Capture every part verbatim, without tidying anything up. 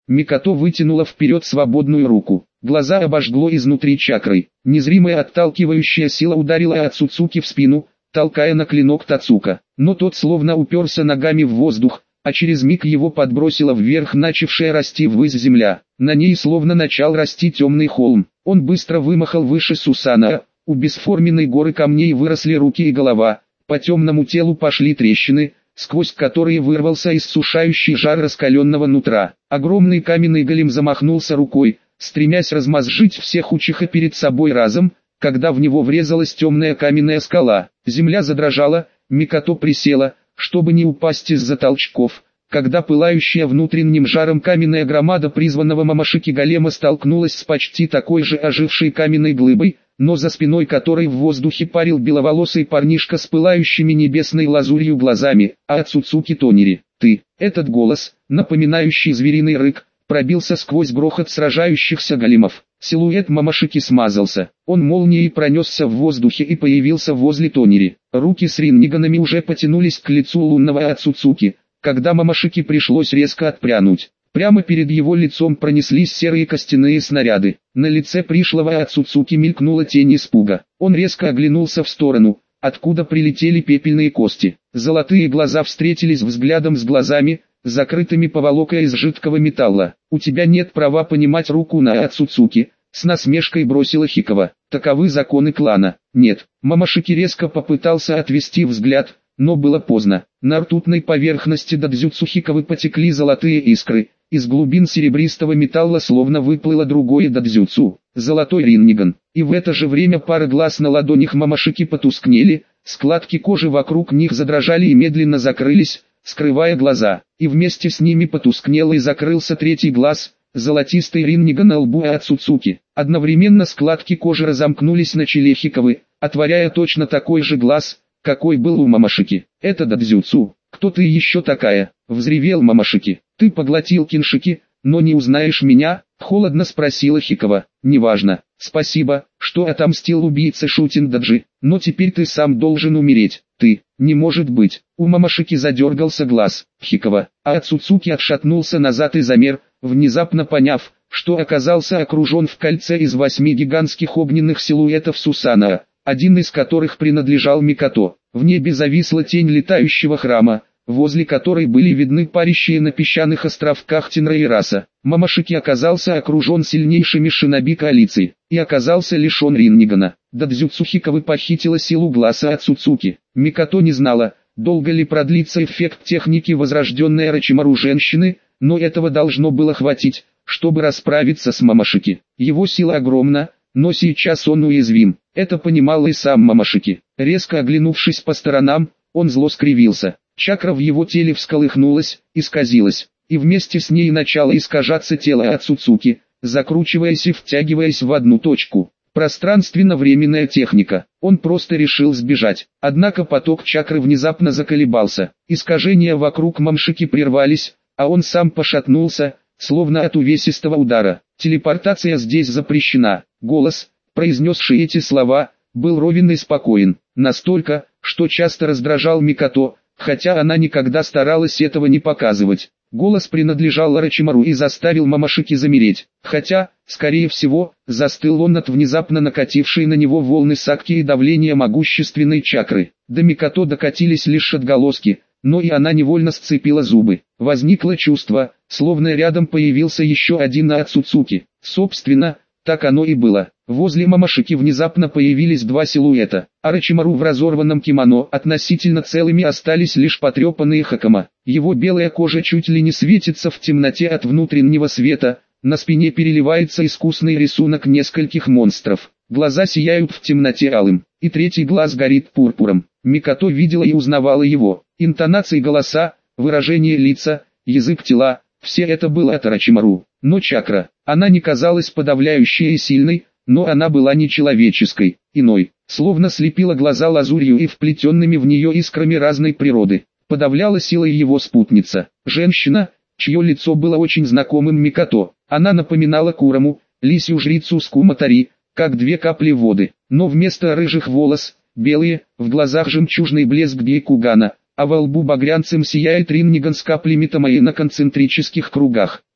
Микото вытянула вперед свободную руку. Глаза обожгло изнутри чакрой. Незримая отталкивающая сила ударила Ацуцуки в спину, толкая на клинок Тацука. Но тот словно уперся ногами в воздух, а через миг его подбросило вверх начавшая расти ввысь земля. На ней словно начал расти темный холм. Он быстро вымахал выше Сусана. У бесформенной горы камней выросли руки и голова. По темному телу пошли трещины, сквозь которые вырвался иссушающий жар раскаленного нутра. Огромный каменный голем замахнулся рукой, стремясь размозжить всех учиха перед собой разом, когда в него врезалась темная каменная скала. Земля задрожала, Микото присела, чтобы не упасть из-за толчков, когда пылающая внутренним жаром каменная громада призванного Мамашики голема столкнулась с почти такой же ожившей каменной глыбой, но за спиной которой в воздухе парил беловолосый парнишка с пылающими небесной лазурью глазами, а Ацуцуки Тонери. «Ты!» Этот голос, напоминающий звериный рык, пробился сквозь грохот сражающихся големов. Силуэт Мамашики смазался. Он молнией пронесся в воздухе и появился возле Тонери. Руки с ринниганами уже потянулись к лицу лунного Ацуцуки, когда Мамашике пришлось резко отпрянуть. Прямо перед его лицом пронеслись серые костяные снаряды. На лице пришлого Ацуцуки мелькнула тень испуга. Он резко оглянулся в сторону, откуда прилетели пепельные кости. Золотые глаза встретились взглядом с глазами, закрытыми поволокой из жидкого металла. «У тебя нет права понимать руку на Ацуцуки», — с насмешкой бросила Хикава. «Таковы законы клана». «Нет». Мамашики резко попытался отвести взгляд, но было поздно. На ртутной поверхности додзюцу Хикавы потекли золотые искры. Из глубин серебристого металла словно выплыло другое додзюцу, золотой ринниган. И в это же время пары глаз на ладонях Мамашики потускнели, складки кожи вокруг них задрожали и медленно закрылись, скрывая глаза. И вместе с ними потускнел и закрылся третий глаз, золотистый ринниган на лбу Ацуцуки. Одновременно складки кожи разомкнулись на челе Хикавы, отворяя точно такой же глаз, какой был у Мамашики. «Это додзюцу. Кто ты еще такая?» — взревел Мамашики. «Ты поглотил киншики, но не узнаешь меня?» — холодно спросила Хикава. «Неважно. Спасибо, что отомстил убийце Шутиндаджи, но теперь ты сам должен умереть. Ты, не может быть». У Мамашики задергался глаз. Хикава, а Ацуцуки отшатнулся назад и замер, внезапно поняв, что оказался окружен в кольце из восьми гигантских огненных силуэтов Сусана, один из которых принадлежал Микото. В небе зависла тень летающего храма, возле которой были видны парящие на песчаных островках Тенра и Раса. Мамашики оказался окружен сильнейшими шиноби коалиции, и оказался лишен риннигана. Додзюцу Хикавы похитила силу глаза Ацуцуки. Микото не знала, долго ли продлится эффект техники возрожденной Орочимару женщины, но этого должно было хватить, чтобы расправиться с Мамашики. Его сила огромна, но сейчас он уязвим. Это понимал и сам Мамашики. Резко оглянувшись по сторонам, он зло скривился. Чакра в его теле всколыхнулась, исказилась, и вместе с ней начало искажаться тело Ацуцуки, закручиваясь и втягиваясь в одну точку. Пространственно-временная техника. Он просто решил сбежать. Однако поток чакры внезапно заколебался. Искажения вокруг Мамашики прервались, а он сам пошатнулся, словно от увесистого удара. «Телепортация здесь запрещена». Голос, произнесший эти слова, был ровен и спокоен, настолько, что часто раздражал Микото, хотя она никогда старалась этого не показывать. Голос принадлежал Орочимару и заставил Мамашики замереть, хотя, скорее всего, застыл он от внезапно накатившей на него волны сакки и давления могущественной чакры. До Микото докатились лишь отголоски, но и она невольно сцепила зубы. Возникло чувство, словно рядом появился еще один Ацуцуки. Собственно, так оно и было. Возле Мамашики внезапно появились два силуэта. Орочимару в разорванном кимоно, относительно целыми остались лишь потрепанные хакама. Его белая кожа чуть ли не светится в темноте от внутреннего света, на спине переливается искусный рисунок нескольких монстров. Глаза сияют в темноте алым, и третий глаз горит пурпуром. Микото видела и узнавала его. Интонации голоса, выражение лица, язык тела, все это было от Орочимару. Но чакра, она не казалась подавляющей и сильной, но она была нечеловеческой, иной, словно слепила глаза лазурью и вплетенными в нее искрами разной природы. Подавляла силой его спутница, женщина, чье лицо было очень знакомым Микото. Она напоминала Кураму, лисью жрицу Скуматари, как две капли воды, но вместо рыжих волос, белые, в глазах жемчужный блеск Бейкугана, а во лбу багрянцем сияет ринниган с каплями Тамаи на концентрических кругах.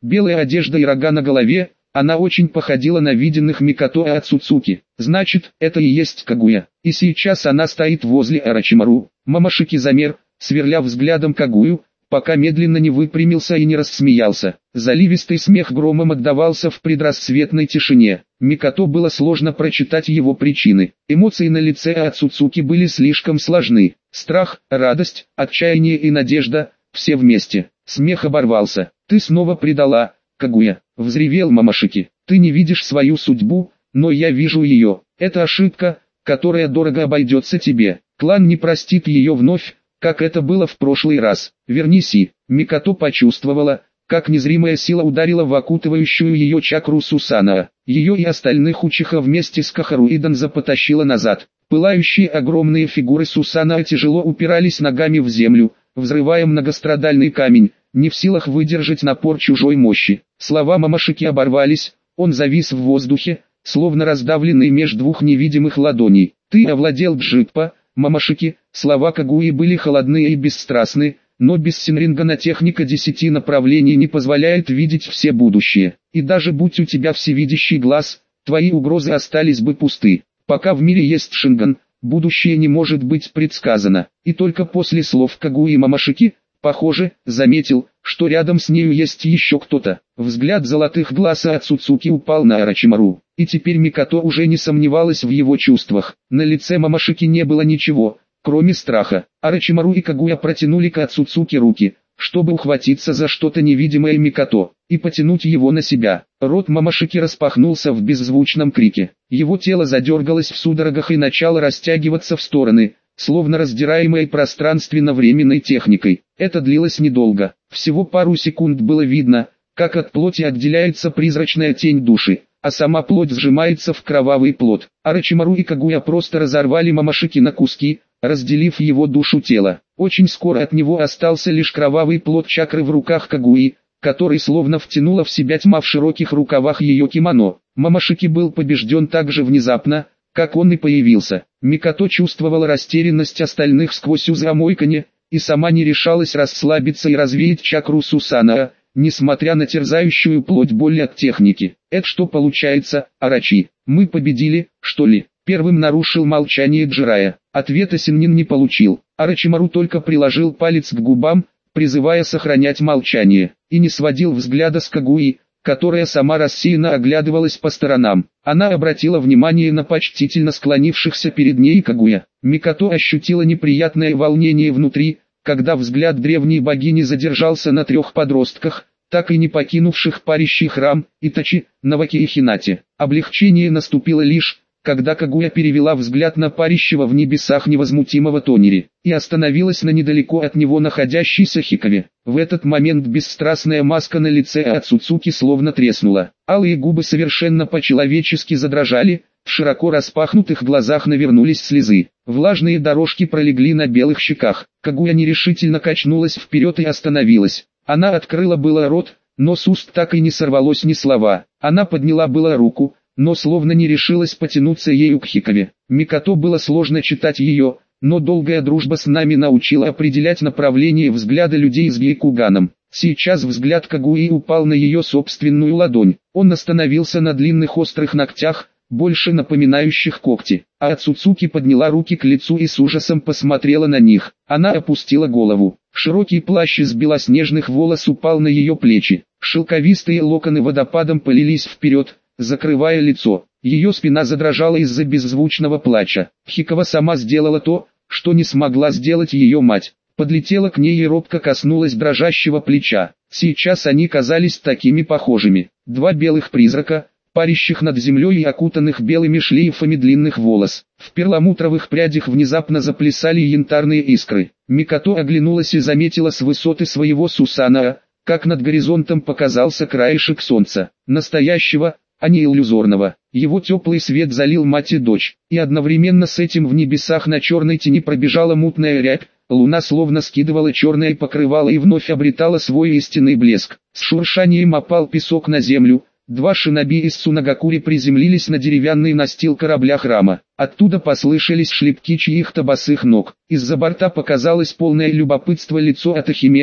Белая одежда и рога на голове, она очень походила на виденных Микото и Ацуцуки. Значит, это и есть Кагуя. И сейчас она стоит возле Орочимару. Момошики замер, сверля взглядом Кагую, пока медленно не выпрямился и не рассмеялся. Заливистый смех громом отдавался в предрассветной тишине. Микото было сложно прочитать его причины. Эмоции на лице Ацуцуки были слишком сложны. Страх, радость, отчаяние и надежда – все вместе. Смех оборвался. «Ты снова предала, Кагуя!» – взревел Момошики. «Ты не видишь свою судьбу, но я вижу ее. Это ошибка, которая дорого обойдется тебе. Клан не простит ее вновь, как это было в прошлый раз. Вернись!» И Микото почувствовала, как незримая сила ударила в окутывающую ее чакру Сусанаа. Ее и остальных учиха вместе с Кахаруидан потащила назад. Пылающие огромные фигуры Сусанаа тяжело упирались ногами в землю, взрывая многострадальный камень, не в силах выдержать напор чужой мощи. Слова Момошики оборвались, он завис в воздухе, словно раздавленный меж двух невидимых ладоней. «Ты овладел Джиппа, Момошики». Слова Кагуи были холодные и бесстрастны, но без Синрингана техника десяти направлений не позволяет видеть все будущее. И даже будь у тебя всевидящий глаз, твои угрозы остались бы пусты. Пока в мире есть Шинган, будущее не может быть предсказано. И только после слов Кагуи Момошики, похоже, заметил, что рядом с нею есть еще кто-то. Взгляд золотых глаз Ацуцуки упал на Орочимару, и теперь Микото уже не сомневалась в его чувствах. На лице Момошики не было ничего, кроме страха. Орочимару и Кагуя протянули к Ацуцуки руки, чтобы ухватиться за что-то невидимое Микото, и потянуть его на себя. Рот Момошики распахнулся в беззвучном крике. Его тело задергалось в судорогах и начало растягиваться в стороны, словно раздираемой пространственно-временной техникой. Это длилось недолго. Всего пару секунд было видно, как от плоти отделяется призрачная тень души, а сама плоть сжимается в кровавый плод. Орочимару и Кагуя просто разорвали Момошики на куски, разделив его душу тело. Очень скоро от него остался лишь кровавый плод чакры в руках Кагуи, который словно втянула в себя тьма в широких рукавах ее кимоно. Момошики был побежден так же внезапно, как он и появился. Микото чувствовала растерянность остальных сквозь узамойканье, и сама не решалась расслабиться и развеять чакру Сусанаа, несмотря на терзающую плоть боль от техники. «Это что получается, Орочи? Мы победили, что ли?» Первым нарушил молчание Джирая. Ответа Синнин не получил. Орочимару только приложил палец к губам, призывая сохранять молчание, и не сводил взгляда с Кагуи, которая сама рассеянно оглядывалась по сторонам. Она обратила внимание на почтительно склонившихся перед ней Кагуя. Микото ощутила неприятное волнение внутри, когда взгляд древней богини задержался на трех подростках, так и не покинувших парящий храм, Итачи, Наваки и Хинате. Облегчение наступило лишь, когда Кагуя перевела взгляд на парящего в небесах невозмутимого Тонери, и остановилась на недалеко от него находящейся Хикаве. В этот момент бесстрастная маска на лице Ацуцуки словно треснула. Алые губы совершенно по-человечески задрожали, в широко распахнутых глазах навернулись слезы. Влажные дорожки пролегли на белых щеках. Кагуя нерешительно качнулась вперед и остановилась. Она открыла было рот, но с уст так и не сорвалось ни слова. Она подняла было руку, но словно не решилась потянуться ею к Хикаве. Микото было сложно читать ее, но долгая дружба с нами научила определять направление взгляда людей с Гейкуганом. Сейчас взгляд Кагуи упал на ее собственную ладонь. Он остановился на длинных острых ногтях, больше напоминающих когти. А Ацуцуки подняла руки к лицу и с ужасом посмотрела на них. Она опустила голову. Широкий плащ из белоснежных волос упал на ее плечи. Шелковистые локоны водопадом полились вперед, закрывая лицо. Ее спина задрожала из-за беззвучного плача. Хикава сама сделала то, что не смогла сделать ее мать. Подлетела к ней и робко коснулась дрожащего плеча. Сейчас они казались такими похожими. Два белых призрака, парящих над землей и окутанных белыми шлейфами длинных волос. В перламутровых прядях внезапно заплясали янтарные искры. Микото оглянулась и заметила с высоты своего Сусанаа, как над горизонтом показался краешек солнца. Настоящего, а не иллюзорного. Его теплый свет залил мать и дочь, и одновременно с этим в небесах на черной тени пробежала мутная рябь, луна словно скидывала черное покрывало и вновь обретала свой истинный блеск. С шуршанием опал песок на землю, два шиноби из Цунагакури приземлились на деревянный настил корабля храма. Оттуда послышались шлепки чьих-то босых ног. Из-за борта показалось полное любопытство лицо Атахиме,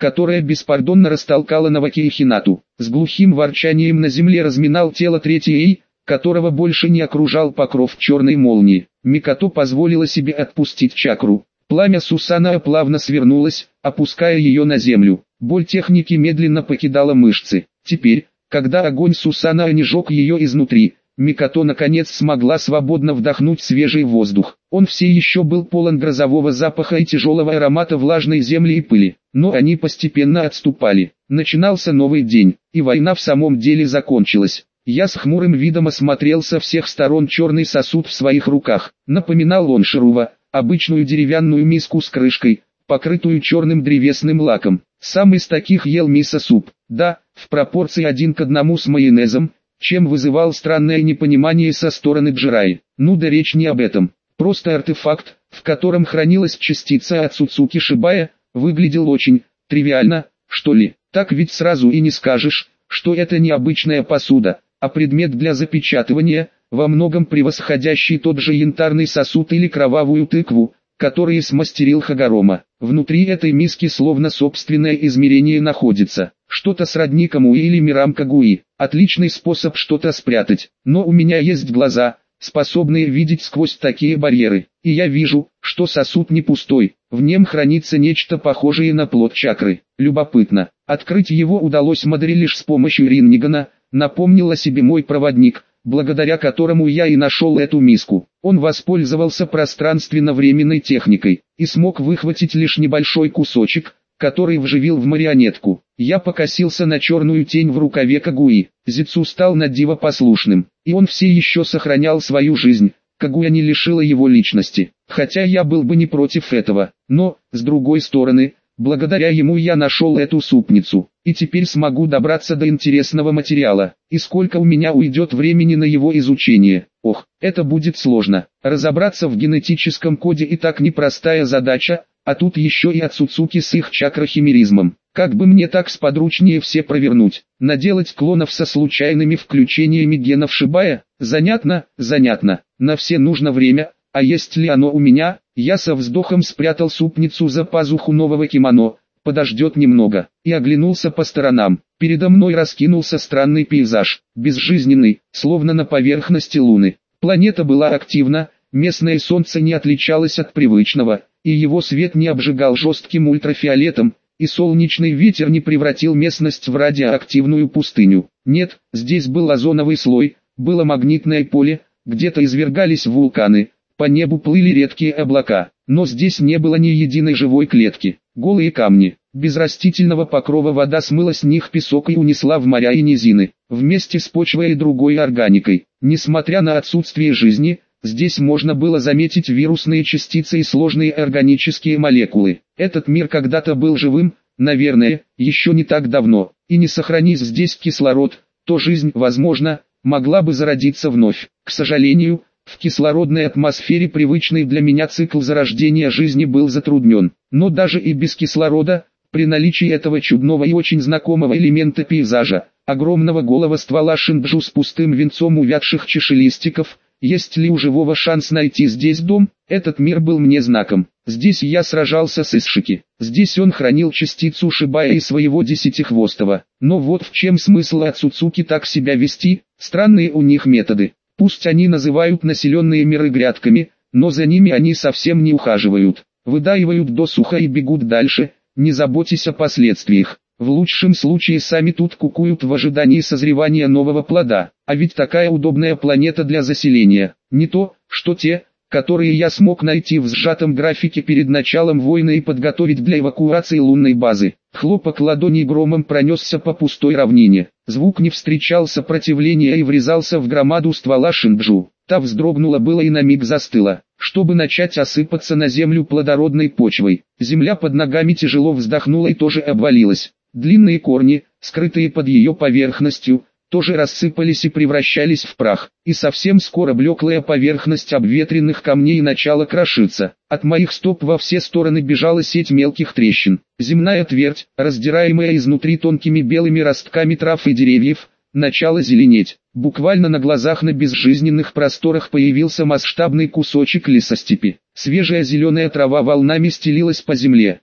которая беспардонно растолкала Наваки и Хинату. С глухим ворчанием на земле разминал тело третий Эй, которого больше не окружал покров черной молнии. Микото позволила себе отпустить чакру. Пламя Сусанаэ плавно свернулось, опуская ее на землю. Боль техники медленно покидала мышцы. Теперь, когда огонь Сусанаэ не жег ее изнутри, Микото наконец смогла свободно вдохнуть свежий воздух. Он все еще был полон грозового запаха и тяжелого аромата влажной земли и пыли, но они постепенно отступали. Начинался новый день, и война в самом деле закончилась. Я с хмурым видом осмотрел со всех сторон черный сосуд в своих руках. Напоминал он Ширува, обычную деревянную миску с крышкой, покрытую черным древесным лаком. Сам из таких ел мисо-суп, да, в пропорции один к одному с майонезом, чем вызывал странное непонимание со стороны Джираи. Ну да речь не об этом. Просто артефакт, в котором хранилась частица Ацуцуки Шибая, выглядел очень тривиально, что ли. Так ведь сразу и не скажешь, что это не обычная посуда, а предмет для запечатывания, во многом превосходящий тот же янтарный сосуд или кровавую тыкву, которые смастерил Хагорома. Внутри этой миски словно собственное измерение находится. Что-то сродни Камуи или мирам Кагуи. Отличный способ что-то спрятать. Но у меня есть глаза, способные видеть сквозь такие барьеры. И я вижу, что сосуд не пустой. В нем хранится нечто похожее на плод чакры. Любопытно. Открыть его удалось Мадри лишь с помощью Рингана, напомнил о себе мой проводник, благодаря которому я и нашел эту миску. Он воспользовался пространственно-временной техникой и смог выхватить лишь небольшой кусочек, который вживил в марионетку. Я покосился на черную тень в рукаве Кагуи. Зицу стал на диво послушным, и он все еще сохранял свою жизнь. Кагуя не лишила его личности, хотя я был бы не против этого. Но, с другой стороны, благодаря ему я нашел эту супницу, и теперь смогу добраться до интересного материала. И сколько у меня уйдет времени на его изучение? Ох, это будет сложно. Разобраться в генетическом коде и так непростая задача, а тут еще и Ацуцуки с их чакрохимеризмом. Как бы мне так сподручнее все провернуть? Наделать клонов со случайными включениями генов Шибая? Занятно, занятно. На все нужно время, а есть ли оно у меня? Я со вздохом спрятал супницу за пазуху нового кимоно, подождет немного, и оглянулся по сторонам. Передо мной раскинулся странный пейзаж, безжизненный, словно на поверхности Луны. Планета была активна, местное солнце не отличалось от привычного, и его свет не обжигал жестким ультрафиолетом, и солнечный ветер не превратил местность в радиоактивную пустыню. Нет, здесь был озоновый слой, было магнитное поле, где-то извергались вулканы, по небу плыли редкие облака, но здесь не было ни единой живой клетки. Голые камни, без растительного покрова вода смыла с них песок и унесла в моря и низины, вместе с почвой и другой органикой. Несмотря на отсутствие жизни, здесь можно было заметить вирусные частицы и сложные органические молекулы. Этот мир когда-то был живым, наверное, еще не так давно, и не сохранись здесь кислород, то жизнь, возможно, могла бы зародиться вновь. К сожалению, в кислородной атмосфере привычный для меня цикл зарождения жизни был затруднен. Но даже и без кислорода, при наличии этого чудного и очень знакомого элемента пейзажа, огромного голого ствола шинджу с пустым венцом увядших чашелистиков, есть ли у живого шанс найти здесь дом? Этот мир был мне знаком. Здесь я сражался с Исшики. Здесь он хранил частицу Шибая и своего десятихвостого. Но вот в чем смысл Ацуцуки так себя вести? Странные у них методы. Пусть они называют населенные миры грядками, но за ними они совсем не ухаживают. Выдаивают досуха и бегут дальше, не заботясь о последствиях. В лучшем случае сами тут кукуют в ожидании созревания нового плода. А ведь такая удобная планета для заселения. Не то, что те, которые я смог найти в сжатом графике перед началом войны и подготовить для эвакуации лунной базы. Хлопок ладоней громом пронесся по пустой равнине. Звук не встречал сопротивления и врезался в громаду ствола шинджу. Та вздрогнула было и на миг застыла, чтобы начать осыпаться на землю плодородной почвой. Земля под ногами тяжело вздохнула и тоже обвалилась. Длинные корни, скрытые под ее поверхностью, тоже рассыпались и превращались в прах, и совсем скоро блеклая поверхность обветренных камней начала крошиться. От моих стоп во все стороны бежала сеть мелких трещин. Земная твердь, раздираемая изнутри тонкими белыми ростками трав и деревьев, начала зеленеть. Буквально на глазах на безжизненных просторах появился масштабный кусочек лесостепи. Свежая зеленая трава волнами стелилась по земле,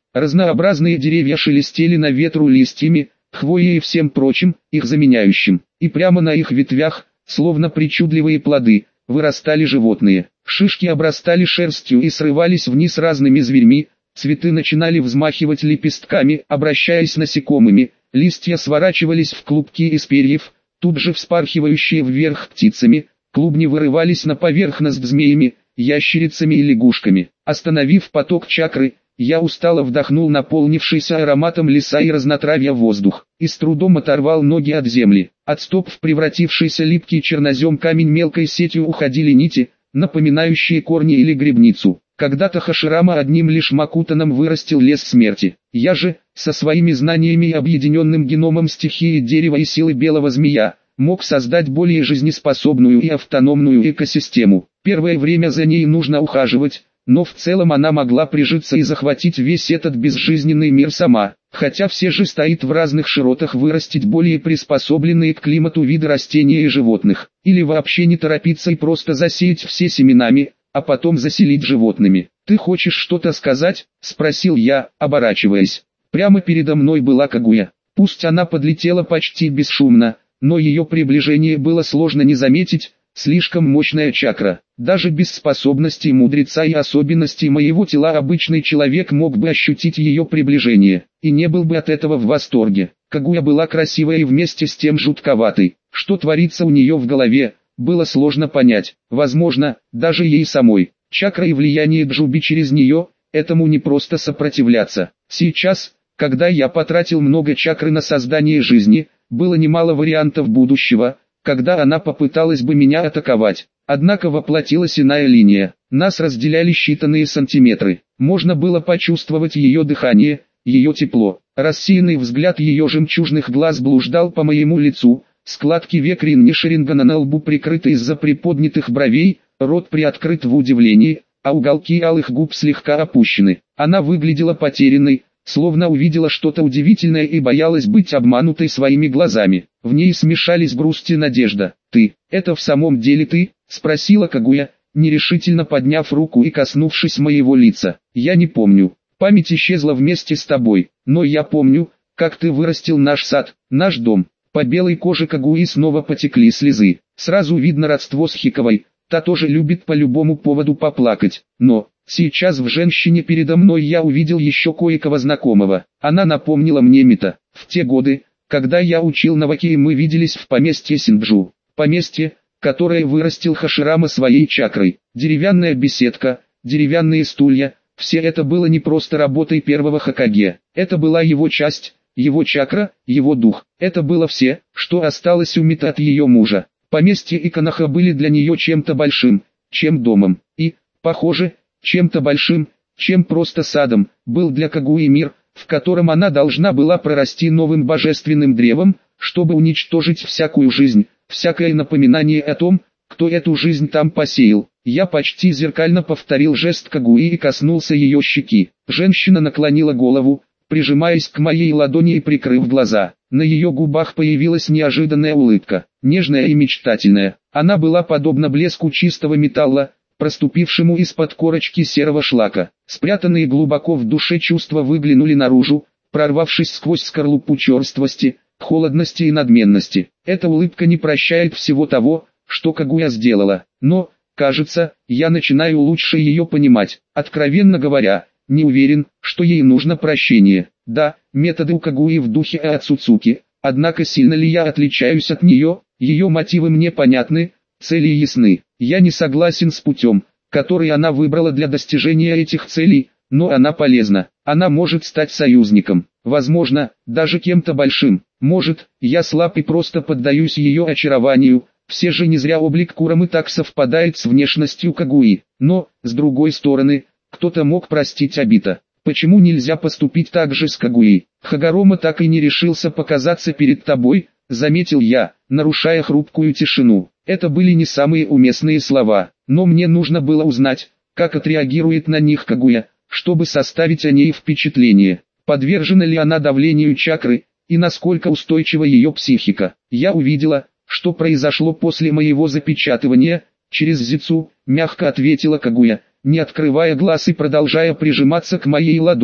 Разнообразные деревья шелестели на ветру листьями, хвоей и всем прочим, их заменяющим. И прямо на их ветвях, словно причудливые плоды, вырастали животные. Шишки обрастали шерстью и срывались вниз разными зверьми, цветы начинали взмахивать лепестками, обращаясь насекомыми, листья сворачивались в клубки из перьев, тут же вспархивающие вверх птицами, клубни вырывались на поверхность змеями, ящерицами и лягушками. Остановив поток чакры, я устало вдохнул наполнившийся ароматом леса и разнотравья воздух, и с трудом оторвал ноги от земли. От стоп в превратившийся липкий чернозем камень мелкой сетью уходили нити, напоминающие корни или грибницу. Когда-то Хаширама одним лишь макутаном вырастил лес смерти. Я же, со своими знаниями и объединенным геномом стихии дерева и силы белого змея, мог создать более жизнеспособную и автономную экосистему. Первое время за ней нужно ухаживать, но в целом она могла прижиться и захватить весь этот безжизненный мир сама, хотя все же стоит в разных широтах вырастить более приспособленные к климату виды растений и животных, или вообще не торопиться и просто засеять все семенами, а потом заселить животными. «Ты хочешь что-то сказать?» – спросил я, оборачиваясь. Прямо передо мной была Кагуя. Пусть она подлетела почти бесшумно, но ее приближение было сложно не заметить, слишком мощная чакра. Даже без способностей мудреца и особенностей моего тела обычный человек мог бы ощутить ее приближение, и не был бы от этого в восторге. Кагуя была красивая и вместе с тем жутковатой. Что творится у нее в голове, было сложно понять. Возможно, даже ей самой. Чакра и влияние Джуби через нее, этому не просто сопротивляться. Сейчас, когда я потратил много чакры на создание жизни, было немало вариантов будущего, когда она попыталась бы меня атаковать. Однако воплотилась иная линия. Нас разделяли считанные сантиметры. Можно было почувствовать ее дыхание, ее тепло. Рассеянный взгляд ее жемчужных глаз блуждал по моему лицу. Складки век Риннишерингана на лбу прикрыты из-за приподнятых бровей, рот приоткрыт в удивлении, а уголки алых губ слегка опущены. Она выглядела потерянной, словно увидела что-то удивительное и боялась быть обманутой своими глазами. В ней смешались грусть и надежда. «Ты, это в самом деле ты?» — спросила Кагуя, нерешительно подняв руку и коснувшись моего лица. «Я не помню. Память исчезла вместе с тобой, но я помню, как ты вырастил наш сад, наш дом». По белой коже Кагуи снова потекли слезы. Сразу видно родство с Хиковой, та тоже любит по любому поводу поплакать. Но, сейчас в женщине передо мной я увидел еще кое-кого знакомого. Она напомнила мне Мита. В те годы, когда я учил Наваки, мы виделись в поместье Синджу. Поместье, которое вырастил Хаширама своей чакрой. Деревянная беседка, деревянные стулья, все это было не просто работой первого Хокаге. Это была его часть. Его чакра, его дух, это было все, что осталось у Мита от ее мужа. Поместье и Канаха были для нее чем-то большим, чем домом, и, похоже, чем-то большим, чем просто садом, был для Кагуи мир, в котором она должна была прорасти новым божественным древом, чтобы уничтожить всякую жизнь, всякое напоминание о том, кто эту жизнь там посеял. Я почти зеркально повторил жест Кагуи и коснулся ее щеки. Женщина наклонила голову, прижимаясь к моей ладони и прикрыв глаза. На ее губах появилась неожиданная улыбка, нежная и мечтательная. Она была подобна блеску чистого металла, проступившему из-под корочки серого шлака. Спрятанные глубоко в душе чувства выглянули наружу, прорвавшись сквозь скорлупу черствости, холодности и надменности. Эта улыбка не прощает всего того, что Кагуя сделала. Но, кажется, я начинаю лучше ее понимать. Откровенно говоря, не уверен, что ей нужно прощение. Да, методы у Кагуи в духе Ацуцуки, однако сильно ли я отличаюсь от нее? Ее мотивы мне понятны, цели ясны. Я не согласен с путем, который она выбрала для достижения этих целей, но она полезна. Она может стать союзником, возможно, даже кем-то большим. Может, я слаб и просто поддаюсь ее очарованию. Все же не зря облик Курамы так совпадает с внешностью Кагуи. Но, с другой стороны, кто-то мог простить Обита. Почему нельзя поступить так же с Кагуей? Хагорома так и не решился показаться перед тобой, заметил я, нарушая хрупкую тишину. Это были не самые уместные слова, но мне нужно было узнать, как отреагирует на них Кагуя, чтобы составить о ней впечатление. Подвержена ли она давлению чакры, и насколько устойчива ее психика. Я увидела, что произошло после моего запечатывания, через Зицу, мягко ответила Кагуя, не открывая глаз и продолжая прижиматься к моей ладони.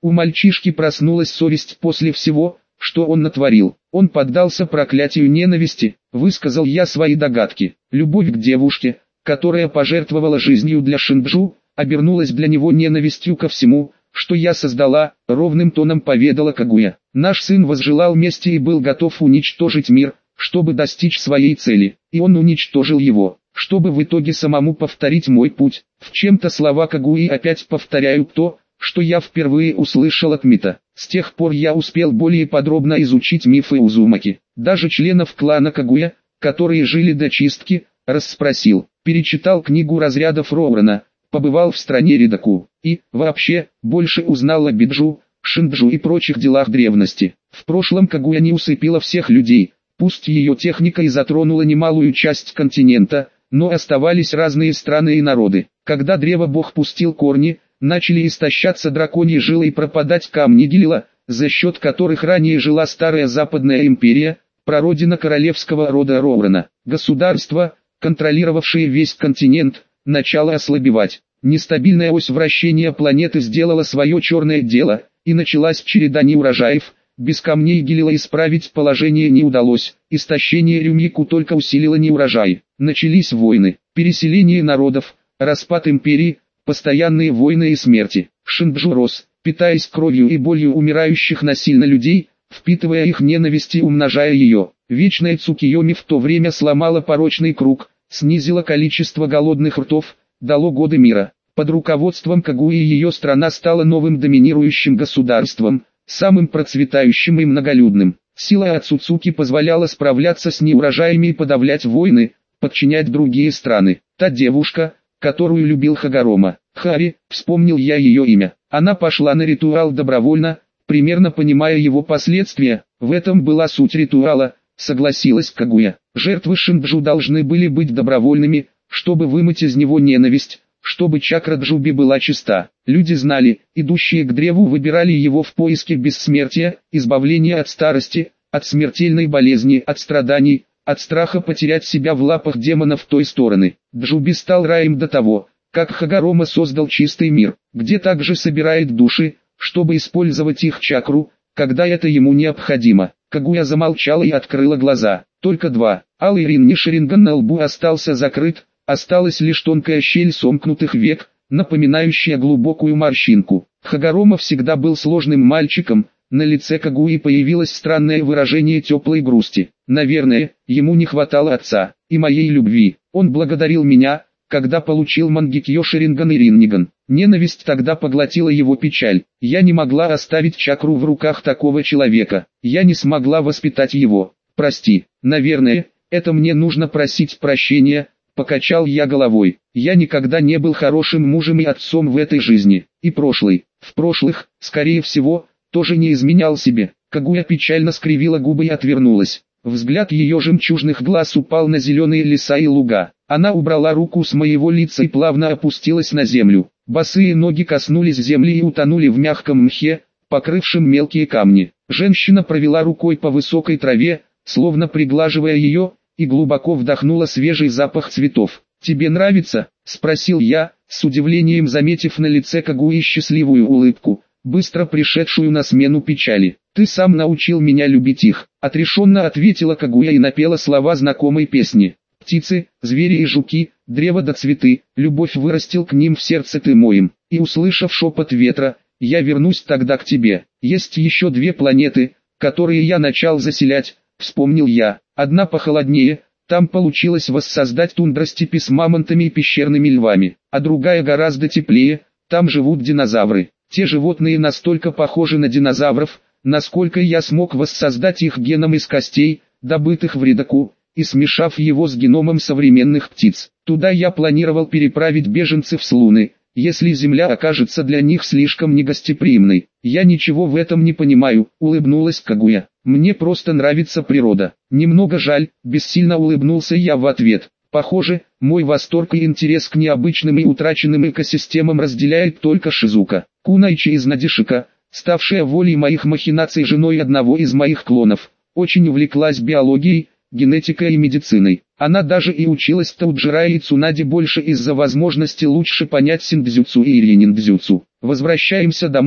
У мальчишки проснулась совесть после всего, что он натворил. Он поддался проклятию ненависти, высказал я свои догадки. Любовь к девушке, которая пожертвовала жизнью для Шинджу, обернулась для него ненавистью ко всему, что я создала, ровным тоном поведала Кагуя. Наш сын возжелал мести и был готов уничтожить мир, чтобы достичь своей цели, и он уничтожил его, чтобы в итоге самому повторить мой путь. В чем-то слова Кагуи опять повторяют то, что я впервые услышал от Мита. С тех пор я успел более подробно изучить мифы Узумаки. Даже членов клана Кагуя, которые жили до чистки, расспросил, перечитал книгу разрядов Роурена, побывал в стране Ридаку, и, вообще, больше узнал о Биджу, Шинджу и прочих делах древности. В прошлом Кагуя не усыпила всех людей, пусть ее техника и затронула немалую часть континента, но оставались разные страны и народы. Когда древо-бог пустил корни, начали истощаться драконьи жилы и пропадать камни Гилила, за счет которых ранее жила старая Западная империя, прародина королевского рода Роурена. Государства, контролировавшие весь континент, начало ослабевать. Нестабильная ось вращения планеты сделала свое черное дело, и началась череда неурожаев. Без камней Гилила исправить положение не удалось, истощение Рюмику только усилило неурожай. Начались войны, переселение народов, распад империи, постоянные войны и смерти. Шинджу рос, питаясь кровью и болью умирающих насильно людей, впитывая их ненависть и умножая ее. Вечная Цукиоми в то время сломала порочный круг, снизила количество голодных ртов, дало годы мира. Под руководством Кагуи ее страна стала новым доминирующим государством, самым процветающим и многолюдным. Сила Ацуцуки позволяла справляться с неурожаями и подавлять войны, подчинять другие страны. Та девушка, которую любил Хагорома, Хари, вспомнил я ее имя. Она пошла на ритуал добровольно, примерно понимая его последствия. В этом была суть ритуала, согласилась Кагуя. Жертвы Шинджу должны были быть добровольными, чтобы вымыть из него ненависть, чтобы чакра Джуби была чиста. Люди знали, идущие к древу выбирали его в поиске бессмертия, избавления от старости, от смертельной болезни, от страданий, от страха потерять себя в лапах демонов той стороны. Джуби стал раем до того, как Хагорома создал чистый мир, где также собирает души, чтобы использовать их чакру, когда это ему необходимо. Кагуя замолчала и открыла глаза. Только два. Алый ринни Шаринган на лбу остался закрыт, осталась лишь тонкая щель сомкнутых век, напоминающая глубокую морщинку. Хагорома всегда был сложным мальчиком, на лице Кагуи появилось странное выражение теплой грусти. Наверное, ему не хватало отца и моей любви. Он благодарил меня, когда получил Мангекьё Шаринган и Ринниган. Ненависть тогда поглотила его печаль. Я не могла оставить чакру в руках такого человека. Я не смогла воспитать его. Прости, наверное, это мне нужно просить прощения. Покачал я головой. Я никогда не был хорошим мужем и отцом в этой жизни. И прошлый, в прошлых, скорее всего, тоже не изменял себе. Кагуя печально скривила губы и отвернулась. Взгляд ее жемчужных глаз упал на зеленые леса и луга. Она убрала руку с моего лица и плавно опустилась на землю. Босые ноги коснулись земли и утонули в мягком мхе, покрывшем мелкие камни. Женщина провела рукой по высокой траве, словно приглаживая ее, и глубоко вдохнула свежий запах цветов. «Тебе нравится?» – спросил я, с удивлением заметив на лице Кагуи счастливую улыбку, быстро пришедшую на смену печали. «Ты сам научил меня любить их», – отрешенно ответила Кагуя и напела слова знакомой песни. «Птицы, звери и жуки, древо да цветы, любовь вырастил к ним в сердце ты моим». И услышав шепот ветра, «Я вернусь тогда к тебе». Есть еще две планеты, которые я начал заселять, вспомнил я. Одна похолоднее, там получилось воссоздать тундростепи с мамонтами и пещерными львами, а другая гораздо теплее, там живут динозавры. Те животные настолько похожи на динозавров, насколько я смог воссоздать их геном из костей, добытых в Ридаку, и смешав его с геномом современных птиц. Туда я планировал переправить беженцев с Луны, если Земля окажется для них слишком негостеприимной. Я ничего в этом не понимаю, улыбнулась Кагуя. Мне просто нравится природа. Немного жаль, бессильно улыбнулся я в ответ. Похоже, мой восторг и интерес к необычным и утраченным экосистемам разделяет только Шизука. Кунайчи из Надишика, ставшая волей моих махинаций женой одного из моих клонов, очень увлеклась биологией, генетикой и медициной. Она даже и училась в Тауджирае и Цунаде больше из-за возможности лучше понять синдзюцу и иринин-дзюцу. «Возвращаемся домой»,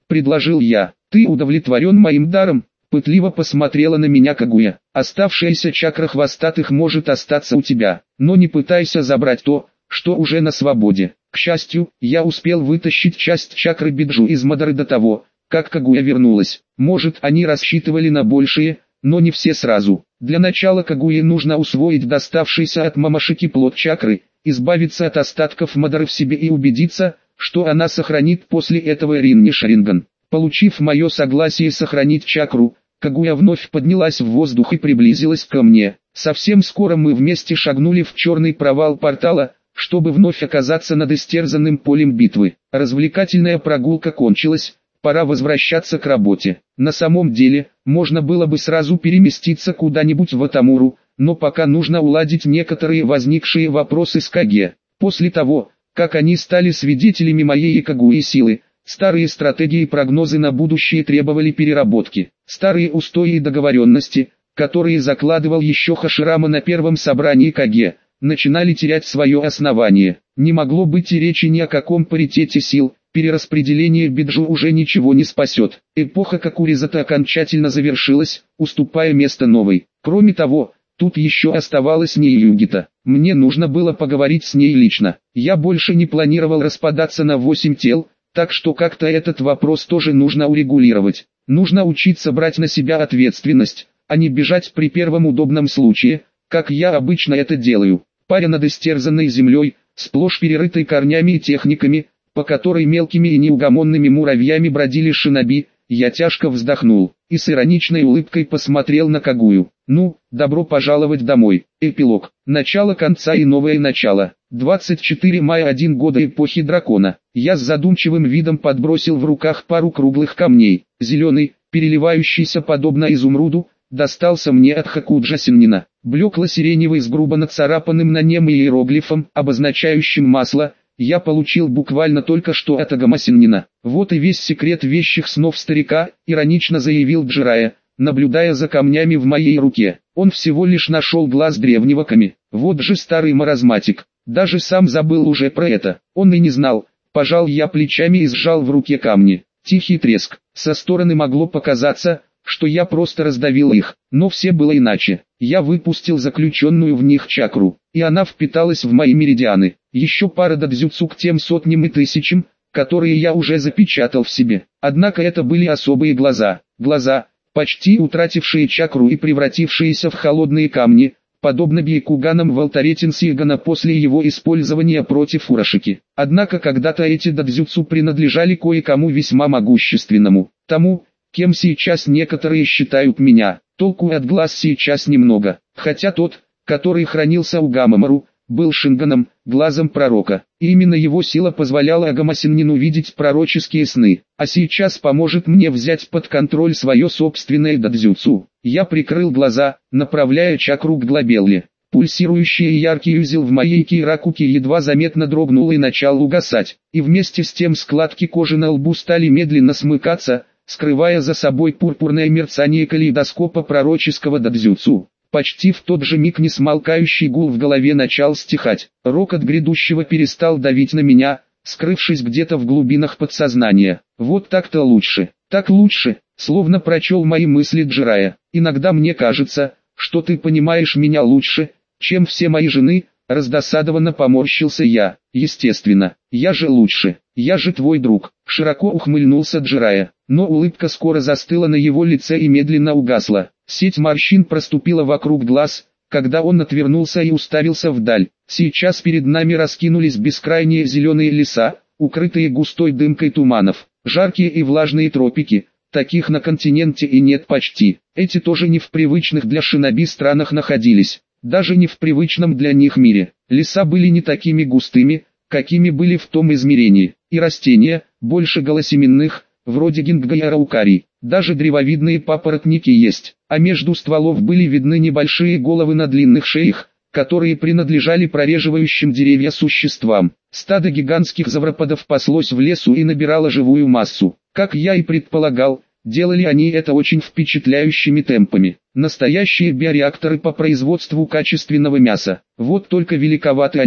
предложил я. Ты удовлетворен моим даром? Пытливо посмотрела на меня Кагуя. Оставшаяся чакра хвостатых может остаться у тебя, но не пытайся забрать то, что уже на свободе. К счастью, я успел вытащить часть чакры Биджу из Мадары до того, как Кагуя вернулась. Может, они рассчитывали на большее, но не все сразу. Для начала Кагуе нужно усвоить доставшийся от Мамашики плод чакры, избавиться от остатков Мадары в себе и убедиться, что она сохранит после этого Ринни Шаринган. Получив мое согласие сохранить чакру, Кагуя вновь поднялась в воздух и приблизилась ко мне. Совсем скоро мы вместе шагнули в черный провал портала, чтобы вновь оказаться над истерзанным полем битвы. Развлекательная прогулка кончилась, пора возвращаться к работе. На самом деле, можно было бы сразу переместиться куда-нибудь в Атамуру, но пока нужно уладить некоторые возникшие вопросы с Каге. После того, как они стали свидетелями моей и Кагуи силы, старые стратегии и прогнозы на будущее требовали переработки. Старые устои и договоренности, которые закладывал еще Хаширама на первом собрании Каге, начинали терять свое основание. Не могло быть и речи ни о каком паритете сил, перераспределение Биджу уже ничего не спасет. Эпоха Кокуризата окончательно завершилась, уступая место новой. Кроме того, тут еще оставалась Ниюгита. Мне нужно было поговорить с ней лично. Я больше не планировал распадаться на восемь тел, так что как-то этот вопрос тоже нужно урегулировать. Нужно учиться брать на себя ответственность, а не бежать при первом удобном случае, как я обычно это делаю. Паря над истерзанной землей, сплошь перерытой корнями и техниками, по которой мелкими и неугомонными муравьями бродили шиноби, я тяжко вздохнул и с ироничной улыбкой посмотрел на Кагую. Ну, добро пожаловать домой. Эпилог. Начало конца и новое начало. двадцать четыре мая один года эпохи дракона. Я с задумчивым видом подбросил в руках пару круглых камней. Зеленый, переливающийся подобно изумруду, достался мне от Хакуджа Синнина. Блекло-сиреневый с грубо нацарапанным на нем иероглифом, обозначающим масло, я получил буквально только что от Агама Синнина. Вот и весь секрет вещих снов старика, иронично заявил Джирая, наблюдая за камнями в моей руке. Он всего лишь нашел глаз древнего Ками. Вот же старый маразматик, даже сам забыл уже про это. Он и не знал. Пожал я плечами и сжал в руке камни. Тихий треск. Со стороны могло показаться, что я просто раздавил их, но все было иначе. Я выпустил заключенную в них чакру, и она впиталась в мои меридианы. Еще пара дадзюцу к тем сотням и тысячам, которые я уже запечатал в себе. Однако это были особые глаза. Глаза, почти утратившие чакру и превратившиеся в холодные камни, подобно бейкуганам в алтаре Тенсигана после его использования против Урашики. Однако когда-то эти дадзюцу принадлежали кое-кому весьма могущественному. Тому, кем сейчас некоторые считают меня. Толку от глаз сейчас немного, хотя тот, который хранился у Гамамару, был Шинганом, глазом пророка. И именно его сила позволяла Агамасиннину видеть пророческие сны, а сейчас поможет мне взять под контроль свое собственное дадзюцу. Я прикрыл глаза, направляя чакру к глобелле. Пульсирующий и яркий узел в моей киракуке едва заметно дрогнул и начал угасать, и вместе с тем складки кожи на лбу стали медленно смыкаться, скрывая за собой пурпурное мерцание калейдоскопа пророческого дадзюцу. Почти в тот же миг несмолкающий гул в голове начал стихать. Рокот грядущего перестал давить на меня, скрывшись где-то в глубинах подсознания. Вот так-то лучше, так лучше, словно прочел мои мысли Джирая. Иногда мне кажется, что ты понимаешь меня лучше, чем все мои жены. Раздосадованно поморщился я. Естественно, я же лучше, я же твой друг. Широко ухмыльнулся Джирая, но улыбка скоро застыла на его лице и медленно угасла. Сеть морщин проступила вокруг глаз, когда он отвернулся и уставился вдаль. Сейчас перед нами раскинулись бескрайние зеленые леса, укрытые густой дымкой туманов. Жаркие и влажные тропики, таких на континенте и нет почти. Эти тоже не в привычных для шиноби странах находились. Даже не в привычном для них мире. Леса были не такими густыми, какими были в том измерении, и растения, больше голосеменных, вроде гингга и араукарий. Даже древовидные папоротники есть, а между стволов были видны небольшие головы на длинных шеях, которые принадлежали прореживающим деревья существам. Стадо гигантских завроподов паслось в лесу и набирало живую массу. Как я и предполагал, делали они это очень впечатляющими темпами. Настоящие биореакторы по производству качественного мяса. Вот только великоваты они,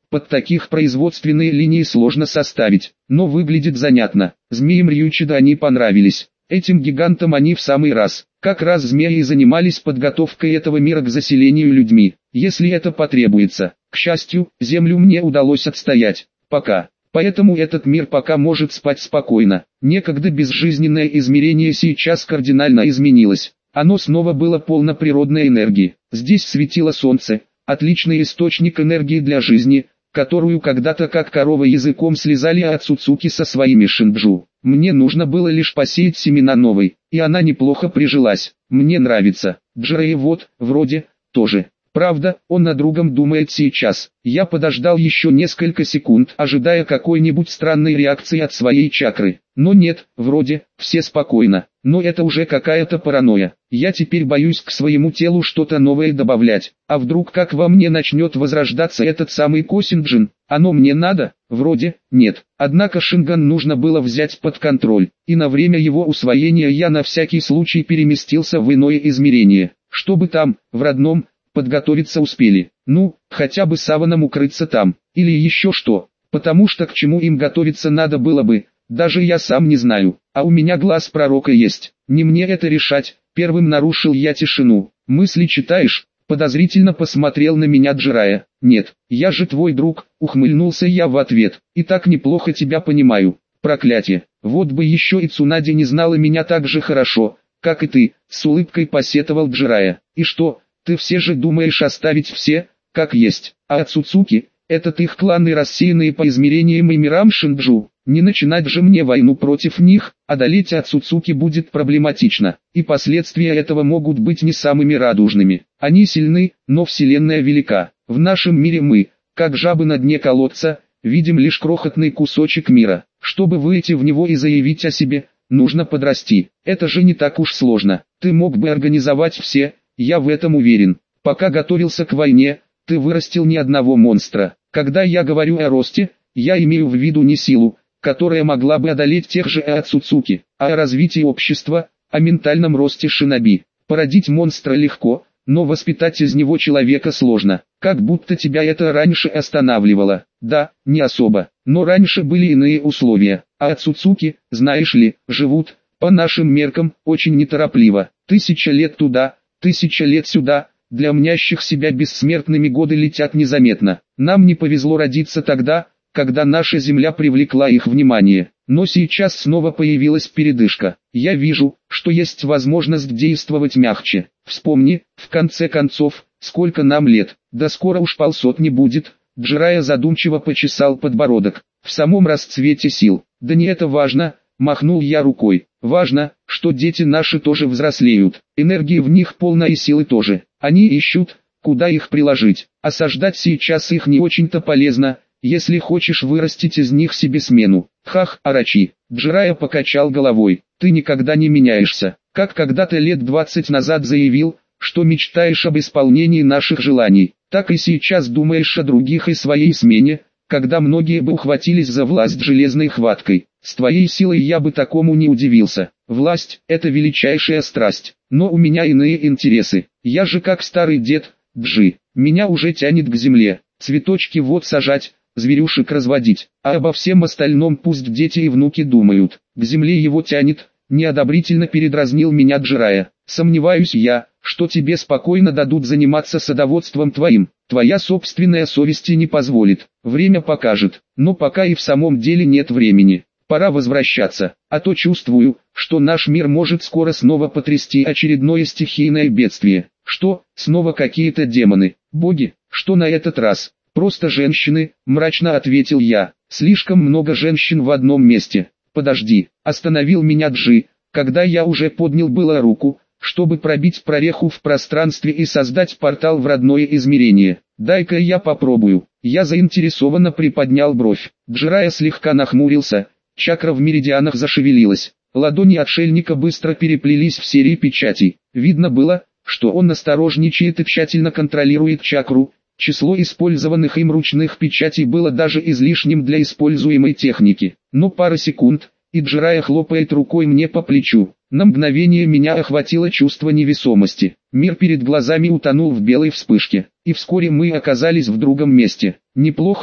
Под таких производственные линии сложно составить, но выглядит занятно. Змеям Рьючеда они понравились. Этим гигантам они в самый раз. Как раз змеи и занимались подготовкой этого мира к заселению людьми, если это потребуется. К счастью, Землю мне удалось отстоять. Пока. Поэтому этот мир пока может спать спокойно. Некогда безжизненное измерение сейчас кардинально изменилось. Оно снова было полно природной энергии. Здесь светило солнце, отличный источник энергии для жизни, которую когда-то как корова языком слезали Ацуцуки со своими шинджу. Мне нужно было лишь посеять семена новой, и она неплохо прижилась. Мне нравится. Джирей вот, вроде, тоже. Правда, он о другом думает сейчас. Я подождал еще несколько секунд, ожидая какой-нибудь странной реакции от своей чакры. Но нет, вроде, все спокойно. Но это уже какая-то паранойя. Я теперь боюсь к своему телу что-то новое добавлять. А вдруг как во мне начнет возрождаться этот самый Косинджин? Оно мне надо? Вроде, нет. Однако Шинган нужно было взять под контроль. И на время его усвоения я на всякий случай переместился в иное измерение. Чтобы там, в родном, подготовиться успели. Ну, хотя бы саваном укрыться там. Или еще что. Потому что к чему им готовиться надо было бы, даже я сам не знаю. А у меня глаз пророка есть. Не мне это решать. Первым нарушил я тишину. Мысли читаешь? Подозрительно посмотрел на меня Джирая. Нет, я же твой друг, ухмыльнулся я в ответ. И так неплохо тебя понимаю. Проклятие. Вот бы еще и Цунади не знала меня так же хорошо, как и ты, с улыбкой посетовал Джирая. И что? Ты все же думаешь оставить все, как есть, а Ацуцуки, этот их кланы рассеянные по измерениям и мирам Шинджу, не начинать же мне войну против них, одолеть Ацуцуки будет проблематично, и последствия этого могут быть не самыми радужными. Они сильны, но вселенная велика. В нашем мире мы, как жабы на дне колодца, видим лишь крохотный кусочек мира. Чтобы выйти в него и заявить о себе, нужно подрасти. Это же не так уж сложно. Ты мог бы организовать все. Я в этом уверен. Пока готовился к войне, ты вырастил ни одного монстра. Когда я говорю о росте, я имею в виду не силу, которая могла бы одолеть тех же Ацуцуки, а о развитии общества, о ментальном росте шиноби. Породить монстра легко, но воспитать из него человека сложно. Как будто тебя это раньше останавливало. Да, не особо, но раньше были иные условия. А Ацуцуки, знаешь ли, живут, по нашим меркам, очень неторопливо. Тысяча лет туда, тысяча лет сюда, для мнящих себя бессмертными годы летят незаметно. Нам не повезло родиться тогда, когда наша Земля привлекла их внимание. Но сейчас снова появилась передышка. Я вижу, что есть возможность действовать мягче. Вспомни, в конце концов, сколько нам лет. Да скоро уж полсотни будет. Джирая задумчиво почесал подбородок. В самом расцвете сил. Да не это важно. Махнул я рукой. Важно, что дети наши тоже взрослеют. Энергии в них полно и силы тоже. Они ищут, куда их приложить. Осаждать сейчас их не очень-то полезно, если хочешь вырастить из них себе смену. Хах, Арачи. Джирая покачал головой. Ты никогда не меняешься. Как когда-то лет двадцать назад заявил, что мечтаешь об исполнении наших желаний, так и сейчас думаешь о других и своей смене, когда многие бы ухватились за власть железной хваткой. С твоей силой я бы такому не удивился. Власть – это величайшая страсть, но у меня иные интересы. Я же как старый дед, Джи, меня уже тянет к земле, цветочки вот сажать, зверюшек разводить, а обо всем остальном пусть дети и внуки думают. К земле его тянет, неодобрительно передразнил меня Джирая. Сомневаюсь я, что тебе спокойно дадут заниматься садоводством твоим. Твоя собственная совесть не позволит. Время покажет, но пока и в самом деле нет времени. Пора возвращаться, а то чувствую, что наш мир может скоро снова потрясти очередное стихийное бедствие. Что, снова какие-то демоны, боги, что на этот раз? Просто женщины, мрачно ответил я. Слишком много женщин в одном месте. Подожди, остановил меня Джи, когда я уже поднял было руку, чтобы пробить прореху в пространстве и создать портал в родное измерение. Дай-ка я попробую. Я заинтересованно приподнял бровь. Джирая слегка нахмурился, чакра в меридианах зашевелилась. Ладони отшельника быстро переплелись в серии печатей. Видно было, что он осторожничает и тщательно контролирует чакру. Число использованных им ручных печатей было даже излишним для используемой техники. Но пара секунд, и Джирая хлопает рукой мне по плечу. На мгновение меня охватило чувство невесомости. Мир перед глазами утонул в белой вспышке, и вскоре мы оказались в другом месте. Неплохо,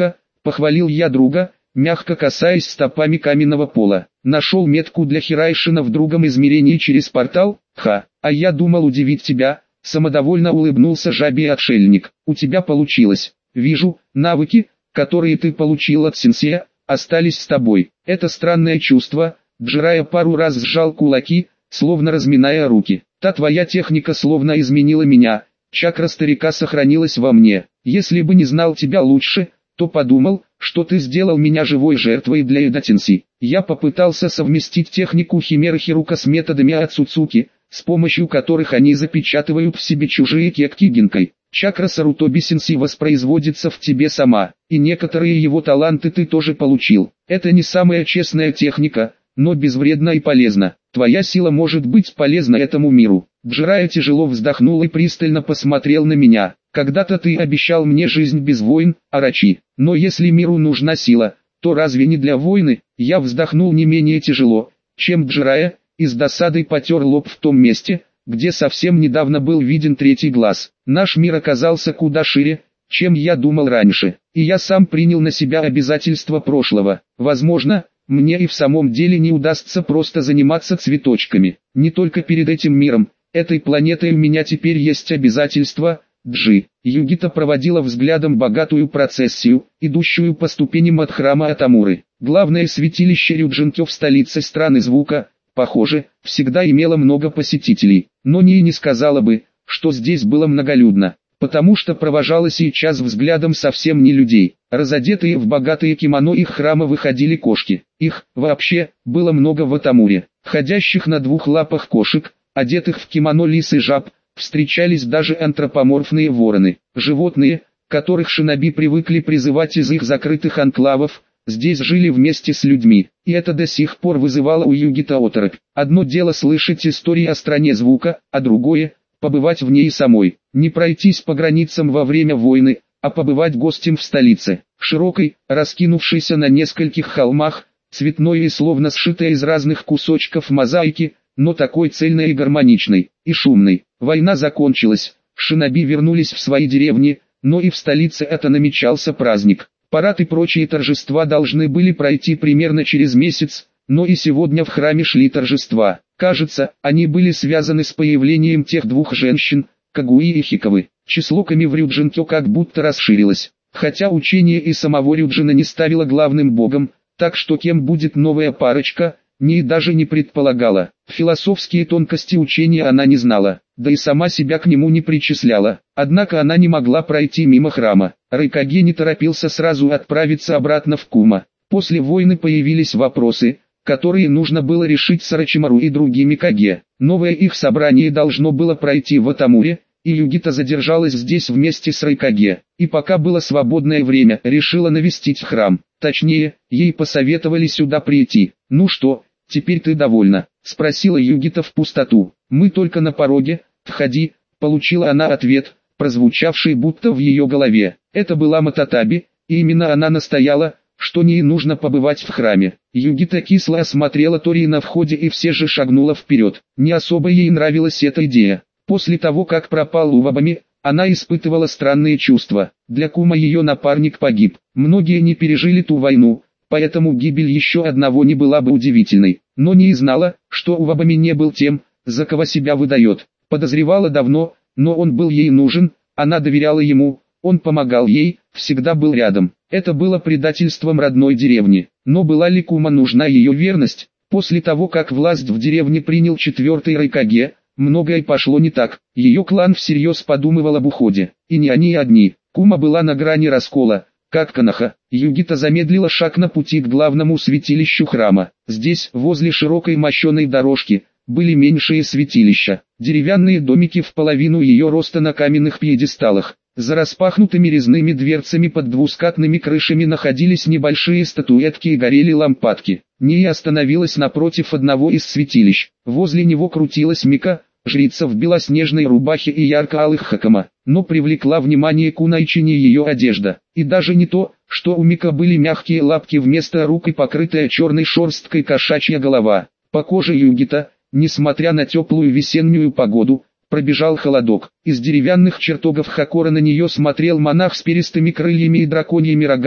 Похвалил я друга, мягко касаясь стопами каменного пола. Нашел метку для Хирайшина в другом измерении через портал? Ха, а я думал удивить тебя. Самодовольно улыбнулся жабий отшельник. У тебя получилось. Вижу, навыки, которые ты получил от сенсея, остались с тобой. Это странное чувство. Джирайя пару раз сжал кулаки, словно разминая руки. Та твоя техника словно изменила меня. Чакра старика сохранилась во мне. Если бы не знал тебя лучше, то подумал, что ты сделал меня живой жертвой для Эдатинси. Я попытался совместить технику Химеры Хирука с методами Ацуцуки, с помощью которых они запечатывают в себе чужие кекки гинкой. Чакра Сарутоби Сенси воспроизводится в тебе сама, и некоторые его таланты ты тоже получил. Это не самая честная техника, но безвредна и полезна. Твоя сила может быть полезна этому миру. Джирайя тяжело вздохнул и пристально посмотрел на меня. Когда-то ты обещал мне жизнь без войн, Арачи. Но если миру нужна сила, то разве не для войны? Я вздохнул не менее тяжело, чем Джирайя, и с досадой потер лоб в том месте, где совсем недавно был виден третий глаз. Наш мир оказался куда шире, чем я думал раньше, и я сам принял на себя обязательства прошлого. Возможно, мне и в самом деле не удастся просто заниматься цветочками. Не только перед этим миром, этой планетой у меня теперь есть обязательства. Джи. Югита проводила взглядом богатую процессию, идущую по ступеням от храма Атамуры. Главное святилище Рюджинкё в столице страны звука, похоже, всегда имело много посетителей, но не и не сказала бы, что здесь было многолюдно, потому что провожала сейчас взглядом совсем не людей. Разодетые в богатые кимоно их храма выходили кошки. Их, вообще, было много в Атамуре. Ходящих на двух лапах кошек, одетых в кимоно лис и жаб, встречались даже антропоморфные вороны. Животные, которых шиноби привыкли призывать из их закрытых анклавов, здесь жили вместе с людьми, и это до сих пор вызывало у Югита оторопь. Одно дело слышать истории о стране звука, а другое – побывать в ней самой. Не пройтись по границам во время войны, а побывать гостем в столице. Широкой, раскинувшейся на нескольких холмах, цветной и словно сшитой из разных кусочков мозаики, но такой цельной и гармоничной, и шумной. Война закончилась, шиноби вернулись в свои деревни, но и в столице это намечался праздник. Парад и прочие торжества должны были пройти примерно через месяц, но и сегодня в храме шли торжества. Кажется, они были связаны с появлением тех двух женщин, Кагуи и Хикавы. Число ками в Рюджинкё как будто расширилось, хотя учение и самого Рюджина не ставило главным богом, так что кем будет новая парочка, ни даже не предполагала. Философские тонкости учения она не знала, да и сама себя к нему не причисляла. Однако она не могла пройти мимо храма. Райкаге не торопился сразу отправиться обратно в Кума. После войны появились вопросы, которые нужно было решить с Орочимару и другими Каге. Новое их собрание должно было пройти в Атамуре, и Югита задержалась здесь вместе с Райкаге, и пока было свободное время, решила навестить храм. Точнее, ей посоветовали сюда прийти. «Ну что, теперь ты довольна?» — спросила Югита в пустоту. «Мы только на пороге, входи», — получила она ответ, прозвучавший будто в ее голове. Это была Мататаби, и именно она настояла, что не ей нужно побывать в храме. Югита кисло осмотрела Тори на входе и все же шагнула вперед. Не особо ей нравилась эта идея. После того, как пропал Увабами, она испытывала странные чувства. Для Кума ее напарник погиб. Многие не пережили ту войну, поэтому гибель еще одного не была бы удивительной. Но не и знала, что Увабами не был тем, за кого себя выдает. Подозревала давно, но он был ей нужен, она доверяла ему, он помогал ей, всегда был рядом. Это было предательством родной деревни. Но была ли Кума нужна ее верность? После того, как власть в деревне принял четвертый Райкаге, многое пошло не так. Ее клан всерьез подумывал об уходе. И не они одни. Кума была на грани раскола, как Канаха. Югита замедлила шаг на пути к главному святилищу храма. Здесь, возле широкой мощеной дорожки, были меньшие святилища. Деревянные домики в половину ее роста на каменных пьедесталах. За распахнутыми резными дверцами под двускатными крышами находились небольшие статуэтки и горели лампадки. Нии остановилась напротив одного из святилищ. Возле него крутилась Мика, жрица в белоснежной рубахе и ярко-алых хакама, но привлекла внимание Кунайчи не ее одежда. И даже не то, что у Мика были мягкие лапки вместо рук и покрытая черной шерсткой кошачья голова. По коже Югита, несмотря на теплую весеннюю погоду, пробежал холодок. Из деревянных чертогов Хакора на нее смотрел монах с перистыми крыльями и драконьими рогами,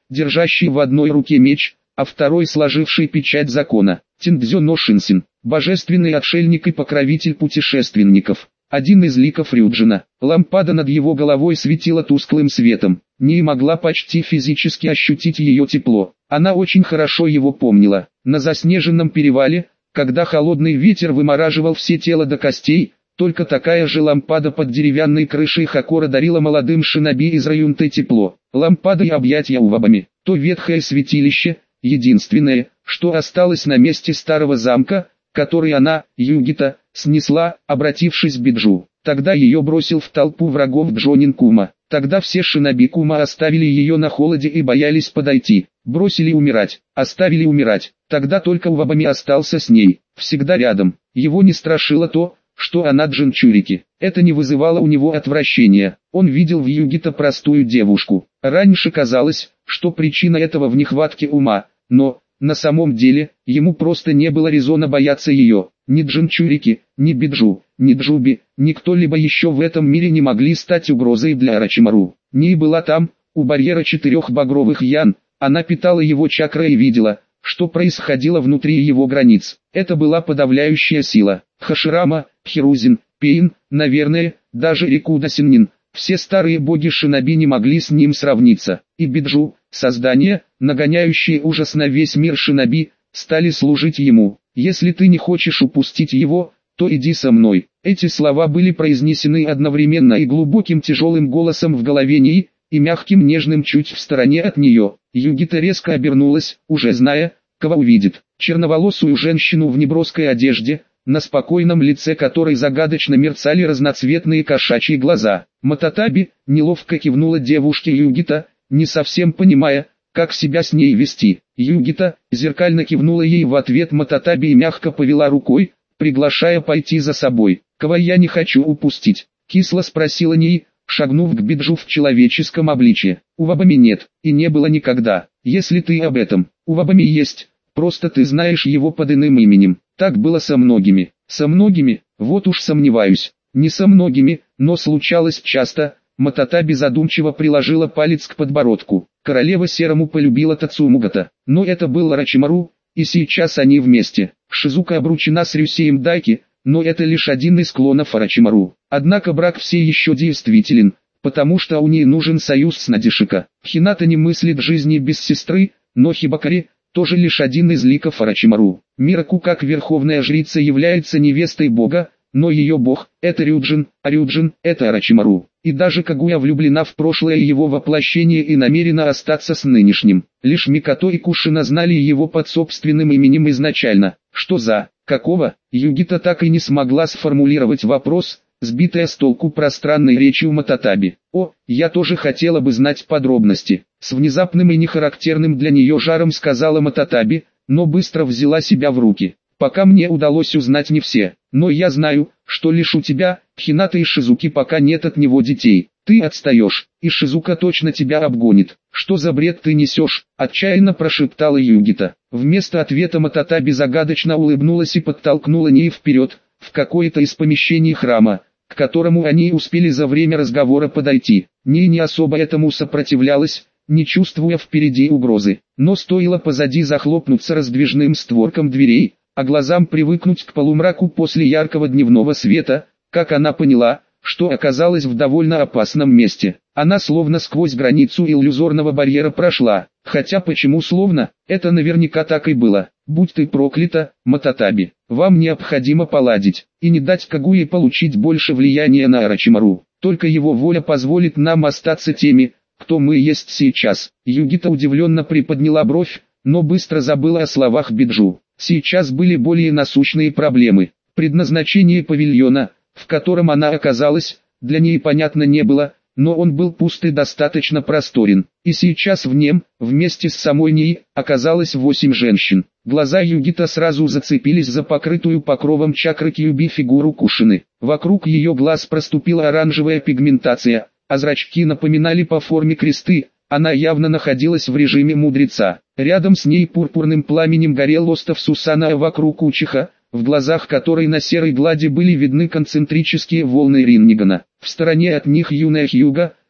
держащий в одной руке меч, а второй сложивший печать закона. Тиндзё но Шинсин, божественный отшельник и покровитель путешественников. Один из ликов Рюджина. Лампада над его головой светила тусклым светом. Ней могла почти физически ощутить ее тепло. Она очень хорошо его помнила. На заснеженном перевале, когда холодный ветер вымораживал все тело до костей, только такая же лампада под деревянной крышей Хакора дарила молодым шиноби из Раюнте тепло. Лампада и объятия Увабами. То ветхое святилище, единственное, что осталось на месте старого замка, который она, Югита, снесла, обратившись к Биджу. Тогда ее бросил в толпу врагов Джонин Кума. Тогда все шиноби Кума оставили ее на холоде и боялись подойти. Бросили умирать, оставили умирать. Тогда только Увабами остался с ней, всегда рядом. Его не страшило то, что она Джинчурики. Это не вызывало у него отвращения. Он видел в Югита простую девушку. Раньше казалось, что причина этого в нехватке ума, но, на самом деле, ему просто не было резона бояться ее. Ни Джинчурики, ни Биджу, ни Джуби, ни кто-либо еще в этом мире не могли стать угрозой для Орочимару. Ней была там, у барьера четырех багровых ян, она питала его чакрой и видела, что происходило внутри его границ. Это была подавляющая сила. Хаширама, Хирузин, Пейн, наверное, даже Рикуда Синнин, все старые боги шиноби не могли с ним сравниться. И Биджу, создания, нагоняющие ужас на весь мир шиноби, стали служить ему. Если ты не хочешь упустить его, то иди со мной. Эти слова были произнесены одновременно и глубоким тяжелым голосом в голове Нии, и мягким нежным чуть в стороне от нее. Югита резко обернулась, уже зная, кого увидит. Черноволосую женщину в неброской одежде, на спокойном лице которой загадочно мерцали разноцветные кошачьи глаза. Мататаби неловко кивнула девушке Югита, не совсем понимая, как себя с ней вести. Югита зеркально кивнула ей в ответ Мататаби и мягко повела рукой, приглашая пойти за собой. «Кого я не хочу упустить?» — кисло спросила Ней, шагнув к Биджу в человеческом обличье. «Увабами нет, и не было никогда. Если ты об этом, Увабами есть, просто ты знаешь его под иным именем. Так было со многими. Со многими, вот уж сомневаюсь. Не со многими, но случалось часто». Мататаби задумчиво приложила палец к подбородку. Королева Серому полюбила Тацумугата, но это был Орочимару, и сейчас они вместе. Шизука обручена с Рюсеем Дайки, но это лишь один из клонов Орочимару. Однако брак все еще действителен, потому что у ней нужен союз с Надешика. Хината не мыслит жизни без сестры, но Хибакари тоже лишь один из ликов Орочимару. Мираку как верховная жрица является невестой бога, но ее бог – это Рюджин, а Рюджин – это Орочимару. И даже Кагуя влюблена в прошлое его воплощение и намерена остаться с нынешним. Лишь Микото и Кушина знали его под собственным именем изначально. Что за, какого? Югита так и не смогла сформулировать вопрос, сбитая с толку пространной речью Мататаби. «О, я тоже хотела бы знать подробности», — с внезапным и нехарактерным для нее жаром сказала Мататаби, но быстро взяла себя в руки. «Пока мне удалось узнать не все, но я знаю, что лишь у тебя, Хината и Шизуки, пока нет от него детей. Ты отстаешь, и Шизука точно тебя обгонит. Что за бред ты несешь?» — отчаянно прошептала Югита. Вместо ответа Мататаби загадочно улыбнулась и подтолкнула Ней вперед, в какое-то из помещений храма, к которому они успели за время разговора подойти. Ней не особо этому сопротивлялась, не чувствуя впереди угрозы. Но стоило позади захлопнуться раздвижным створком дверей, а глазам привыкнуть к полумраку после яркого дневного света, как она поняла, что оказалась в довольно опасном месте. Она словно сквозь границу иллюзорного барьера прошла, хотя почему словно, это наверняка так и было. «Будь ты проклята, Мататаби, вам необходимо поладить, и не дать Кагуе получить больше влияния на Орочимару. Только его воля позволит нам остаться теми, кто мы есть сейчас». Югита удивленно приподняла бровь, но быстро забыла о словах Биджу. Сейчас были более насущные проблемы. Предназначение павильона, в котором она оказалась, для ней понятно не было, но он был пуст и достаточно просторен. И сейчас в нем, вместе с самой ней, оказалось восемь женщин. Глаза Югита сразу зацепились за покрытую покровом чакры Кьюби фигуру Кушины. Вокруг ее глаз проступила оранжевая пигментация, а зрачки напоминали по форме кресты. Она явно находилась в режиме мудреца. Рядом с ней пурпурным пламенем горел остов Сусана, а вокруг Учиха, в глазах которой на серой глади были видны концентрические волны Риннигана. В стороне от них юная Хьюга,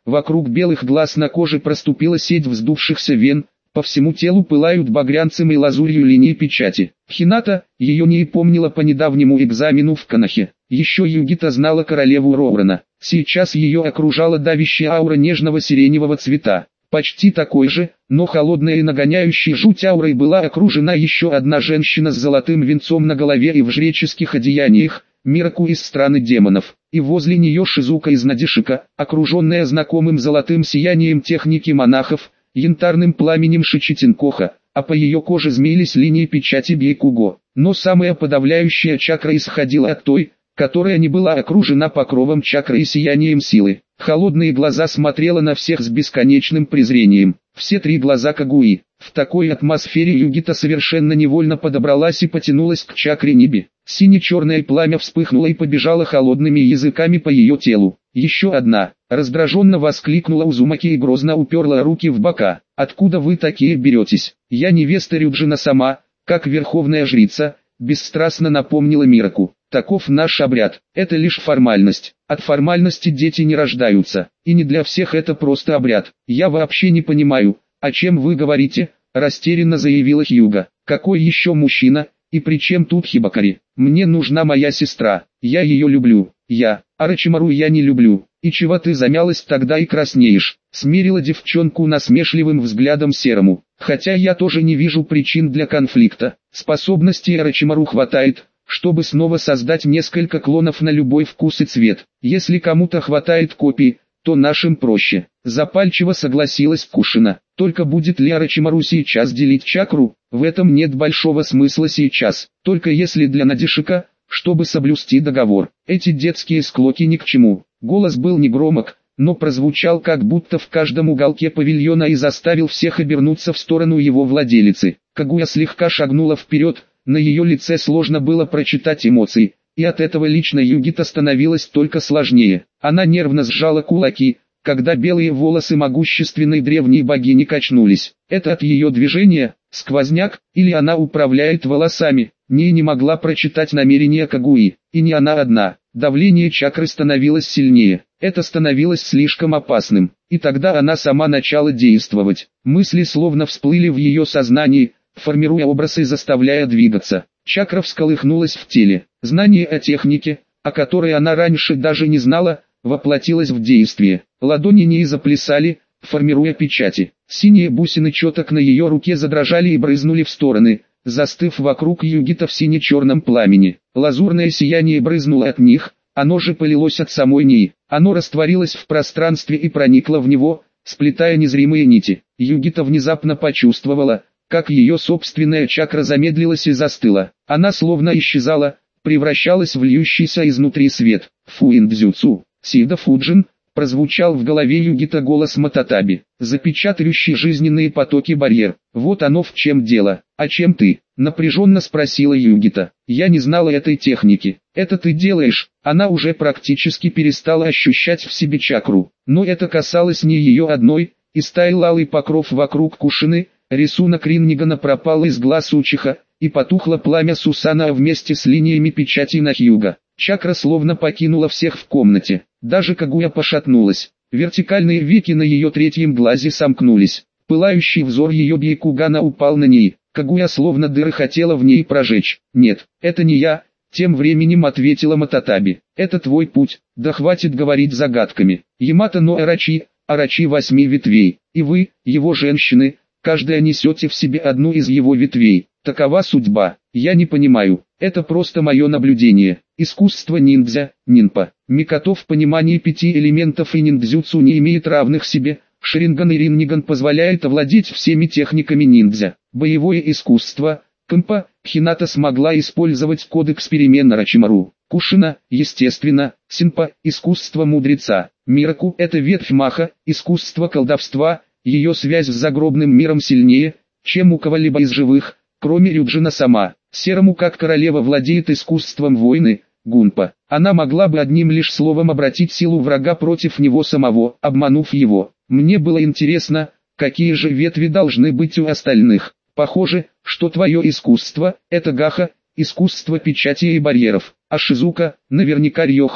Вокруг белых глаз на коже проступила сеть вздувшихся вен, по всему телу пылают багрянцем и лазурью линии печати. Хината, ее не помнила по недавнему экзамену в Канахе. Еще Югита знала королеву Роурана. Сейчас ее окружала давящая аура нежного сиреневого цвета. Почти такой же, но холодной и нагоняющей жуть аурой была окружена еще одна женщина с золотым венцом на голове и в жреческих одеяниях, Мираку из страны демонов, и возле нее Шизука из Надишика, окруженная знакомым золотым сиянием техники монахов, янтарным пламенем Шичитинкоха, а по ее коже змеились линии печати Бейкуго. Но самая подавляющая чакра исходила от той, которая не была окружена покровом чакры и сиянием силы. Холодные глаза смотрела на всех с бесконечным презрением. Все три глаза Кагуи. В такой атмосфере Югита совершенно невольно подобралась и потянулась к чакре Ниби. Сине-черное пламя вспыхнуло и побежало холодными языками по ее телу. Еще одна. Раздраженно воскликнула Узумаки и грозно уперла руки в бока. «Откуда вы такие беретесь? Я невеста Рюджина сама, как верховная жрица», бесстрастно напомнила Мираку. «Таков наш обряд, это лишь формальность. От формальности дети не рождаются, и не для всех это просто обряд. Я вообще не понимаю, о чем вы говорите», растерянно заявила Хьюга. «Какой еще мужчина, и при чем тут Хибакари? Мне нужна моя сестра, я ее люблю. Я, Орочимару я не люблю. И чего ты замялась тогда и краснеешь?» Смерила девчонку насмешливым взглядом Серому. «Хотя я тоже не вижу причин для конфликта. Способностей Орочимару хватает, чтобы снова создать несколько клонов на любой вкус и цвет. Если кому-то хватает копий, то нашим проще». Запальчиво согласилась Кушина. «Только будет ли Орочимару сейчас делить чакру? В этом нет большого смысла сейчас, только если для Надишика, чтобы соблюсти договор. Эти детские склоки ни к чему». Голос был негромок, но прозвучал как будто в каждом уголке павильона и заставил всех обернуться в сторону его владелицы. Кагуя слегка шагнула вперед, на ее лице сложно было прочитать эмоции, и от этого лично Югита становилось только сложнее. Она нервно сжала кулаки, когда белые волосы могущественной древней богини качнулись. Это от ее движения, сквозняк, или она управляет волосами? Не не могла прочитать намерения Кагуи, и не она одна. Давление чакры становилось сильнее, это становилось слишком опасным, и тогда она сама начала действовать. Мысли словно всплыли в ее сознании, формируя образ и заставляя двигаться. Чакра всколыхнулась в теле. Знание о технике, о которой она раньше даже не знала, воплотилось в действие. Ладони не заплясали, формируя печати. Синие бусины четок на ее руке задрожали и брызнули в стороны, застыв вокруг Югита в сине-черном пламени. Лазурное сияние брызнуло от них, оно же полилось от самой ней. Оно растворилось в пространстве и проникло в него, сплетая незримые нити. Югита внезапно почувствовала, как ее собственная чакра замедлилась и застыла. Она словно исчезала, превращалась в льющийся изнутри свет. «Фуиндзюцу, Сида Фуджин», прозвучал в голове Югита голос Мататаби, запечатывающий жизненные потоки барьер. «Вот оно в чем дело. А чем ты?» напряженно спросила Югита. «Я не знала этой техники. Это ты делаешь?» Она уже практически перестала ощущать в себе чакру. Но это касалось не ее одной, и стаял алый покров вокруг Кушины, рисунок Риннигана пропал из глаз Учиха, и потухло пламя Сусана вместе с линиями печати на Хьюга. Чакра словно покинула всех в комнате. Даже Кагуя пошатнулась. Вертикальные веки на ее третьем глазе сомкнулись. Пылающий взор ее Бейкугана упал на ней. Кагуя словно дыры хотела в ней прожечь. «Нет, это не я», тем временем ответила Мататаби. «Это твой путь, да хватит говорить загадками. Ямато но Арачи, Арачи восьми ветвей, и вы, его женщины, каждая несете в себе одну из его ветвей. Такова судьба. Я не понимаю, это просто мое наблюдение. Искусство ниндзя, нинпа. Микото в понимании пяти элементов и ниндзюцу не имеет равных себе. Шаринган и Ринниган позволяет овладеть всеми техниками ниндзя. Боевое искусство, кэмпа, Хината смогла использовать кодекс перемен Орочимару. Кушина, естественно, синпа, искусство мудреца. Мираку – это ветвь маха, искусство колдовства, ее связь с загробным миром сильнее, чем у кого-либо из живых, кроме Рюджина сама. Серому как королева владеет искусством войны, гунпа. Она могла бы одним лишь словом обратить силу врага против него самого, обманув его. Мне было интересно, какие же ветви должны быть у остальных. Похоже, что твое искусство – это гаха, искусство печати и барьеров, а Шизука – наверняка Рьоха,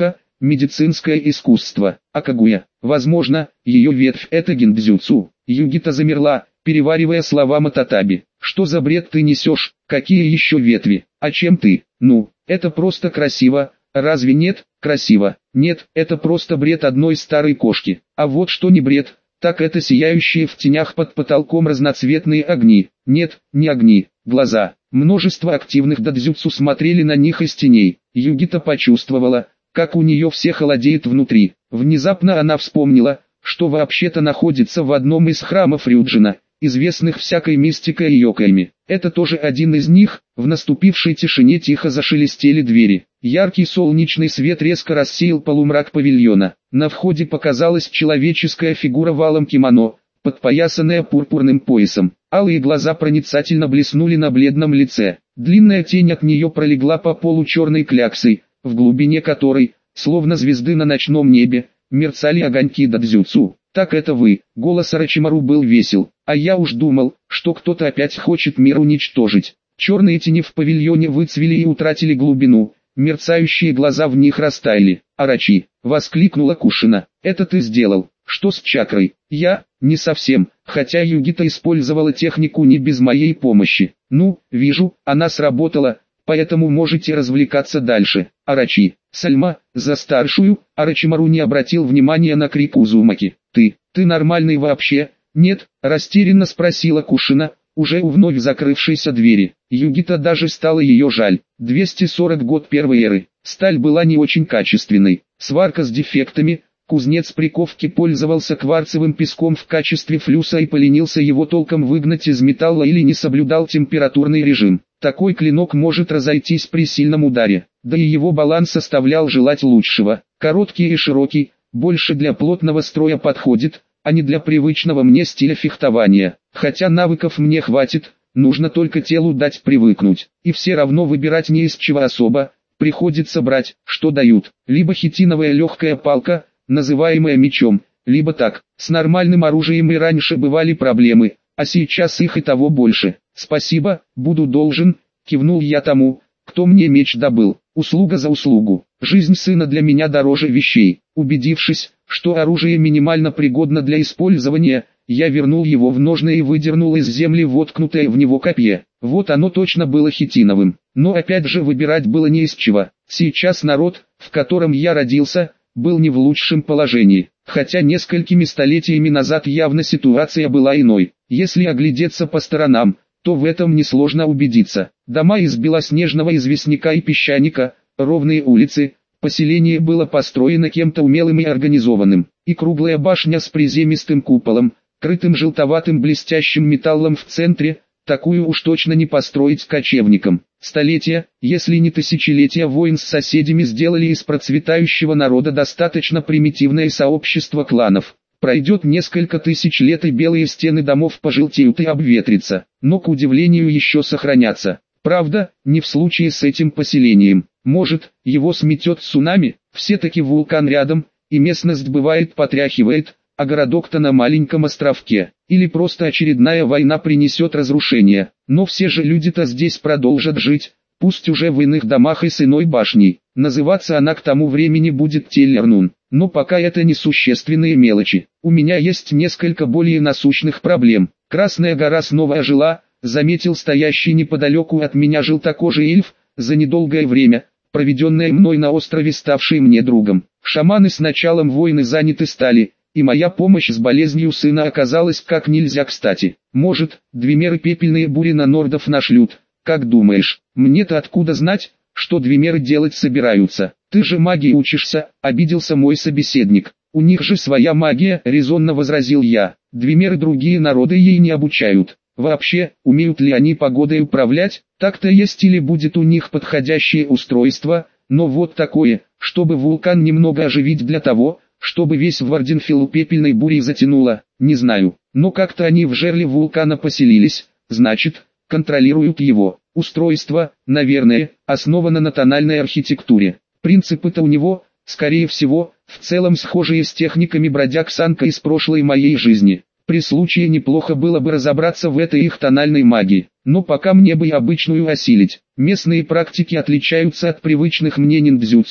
медицинское искусство. А Кагуя, возможно, ее ветвь это гиндзюцу. Югита замерла, переваривая слова Мататаби. Что за бред ты несешь, какие еще ветви, а чем ты? Ну, это просто красиво, разве нет? Красиво. Нет, это просто бред одной старой кошки. А вот что не бред, так это сияющие в тенях под потолком разноцветные огни. Нет, не огни, глаза. Множество активных дадзюцу смотрели на них из теней. Югита почувствовала, как у нее все холодеет внутри. Внезапно она вспомнила, что вообще-то находится в одном из храмов Рюджина, известных всякой мистикой и йокаями. Это тоже один из них. В наступившей тишине тихо зашелестели двери. Яркий солнечный свет резко рассеял полумрак павильона. На входе показалась человеческая фигура в алом кимоно, подпоясанная пурпурным поясом. Алые глаза проницательно блеснули на бледном лице. Длинная тень от нее пролегла по полу черной кляксой, в глубине которой, словно звезды на ночном небе, мерцали огоньки дадзюцу. «Так это вы», — голос Орочимару был весел, «а я уж думал, что кто-то опять хочет мир уничтожить». Черные тени в павильоне выцвели и утратили глубину, мерцающие глаза в них растаяли. «Орочи!» — воскликнула Кушина. «Это ты сделал? Что с чакрой?» «Я? Не совсем, хотя Югита использовала технику не без моей помощи. Ну, вижу, она сработала, поэтому можете развлекаться дальше. Орочи!» Сальма, за старшую, Орочимару не обратил внимания на крик Узумаки. «Ты, ты нормальный вообще?» «Нет», растерянно спросила Кушина, уже у вновь закрывшейся двери. Югита даже стало ее жаль. двести сорок год первой эры. Сталь была не очень качественной. Сварка с дефектами. Кузнец приковки пользовался кварцевым песком в качестве флюса и поленился его толком выгнать из металла или не соблюдал температурный режим. Такой клинок может разойтись при сильном ударе. Да и его баланс составлял желать лучшего. Короткий и широкий, больше для плотного строя подходит, а не для привычного мне стиля фехтования. Хотя навыков мне хватит, нужно только телу дать привыкнуть. И все равно выбирать не из чего особо, приходится брать, что дают. Либо хитиновая легкая палка, называемая мечом, либо так. С нормальным оружием и раньше бывали проблемы, а сейчас их и того больше. «Спасибо, буду должен», — кивнул я тому, кто мне меч добыл. Услуга за услугу. Жизнь сына для меня дороже вещей. Убедившись, что оружие минимально пригодно для использования, я вернул его в ножны и выдернул из земли воткнутое в него копье. Вот оно точно было хитиновым. Но опять же выбирать было не из чего. Сейчас народ, в котором я родился, был не в лучшем положении. Хотя несколькими столетиями назад явно ситуация была иной. Если оглядеться по сторонам, то в этом несложно убедиться. Дома из белоснежного известняка и песчаника, ровные улицы, поселение было построено кем-то умелым и организованным, и круглая башня с приземистым куполом, крытым желтоватым блестящим металлом в центре, такую уж точно не построить кочевникам. Столетия, если не тысячелетия войн с соседями сделали из процветающего народа достаточно примитивное сообщество кланов. Пройдет несколько тысяч лет и белые стены домов пожелтеют и обветрятся, но к удивлению еще сохранятся. Правда, не в случае с этим поселением. Может, его сметет цунами, все-таки вулкан рядом, и местность бывает потряхивает, а городок-то на маленьком островке. Или просто очередная война принесет разрушение. Но все же люди-то здесь продолжат жить, пусть уже в иных домах и с иной башней. Называться она к тому времени будет Теллернун. Но пока это несущественные мелочи. У меня есть несколько более насущных проблем. Красная гора снова ожила, заметил стоящий неподалеку от меня желтокожий эльф, за недолгое время, проведенное мной на острове, ставший мне другом. Шаманы с началом войны заняты стали, и моя помощь с болезнью сына оказалась как нельзя кстати. Может, двемеры пепельные бури на нордов нашлют, как думаешь? Мне-то откуда знать, что двемеры делать собираются? Ты же магии учишься, обиделся мой собеседник. У них же своя магия, резонно возразил я. Двемеры другие народы ей не обучают. Вообще, умеют ли они погодой управлять? Так-то есть или будет у них подходящее устройство, но вот такое, чтобы вулкан немного оживить для того, чтобы весь Варденфилл пепельной бурей затянуло, не знаю. Но как-то они в жерле вулкана поселились, значит, контролируют его. Устройство, наверное, основано на тональной архитектуре. Принципы-то у него, скорее всего, в целом схожие с техниками бродяг Санка из прошлой моей жизни. При случае неплохо было бы разобраться в этой их тональной магии, но пока мне бы и обычную осилить. Местные практики отличаются от привычных мне ниндзюцу,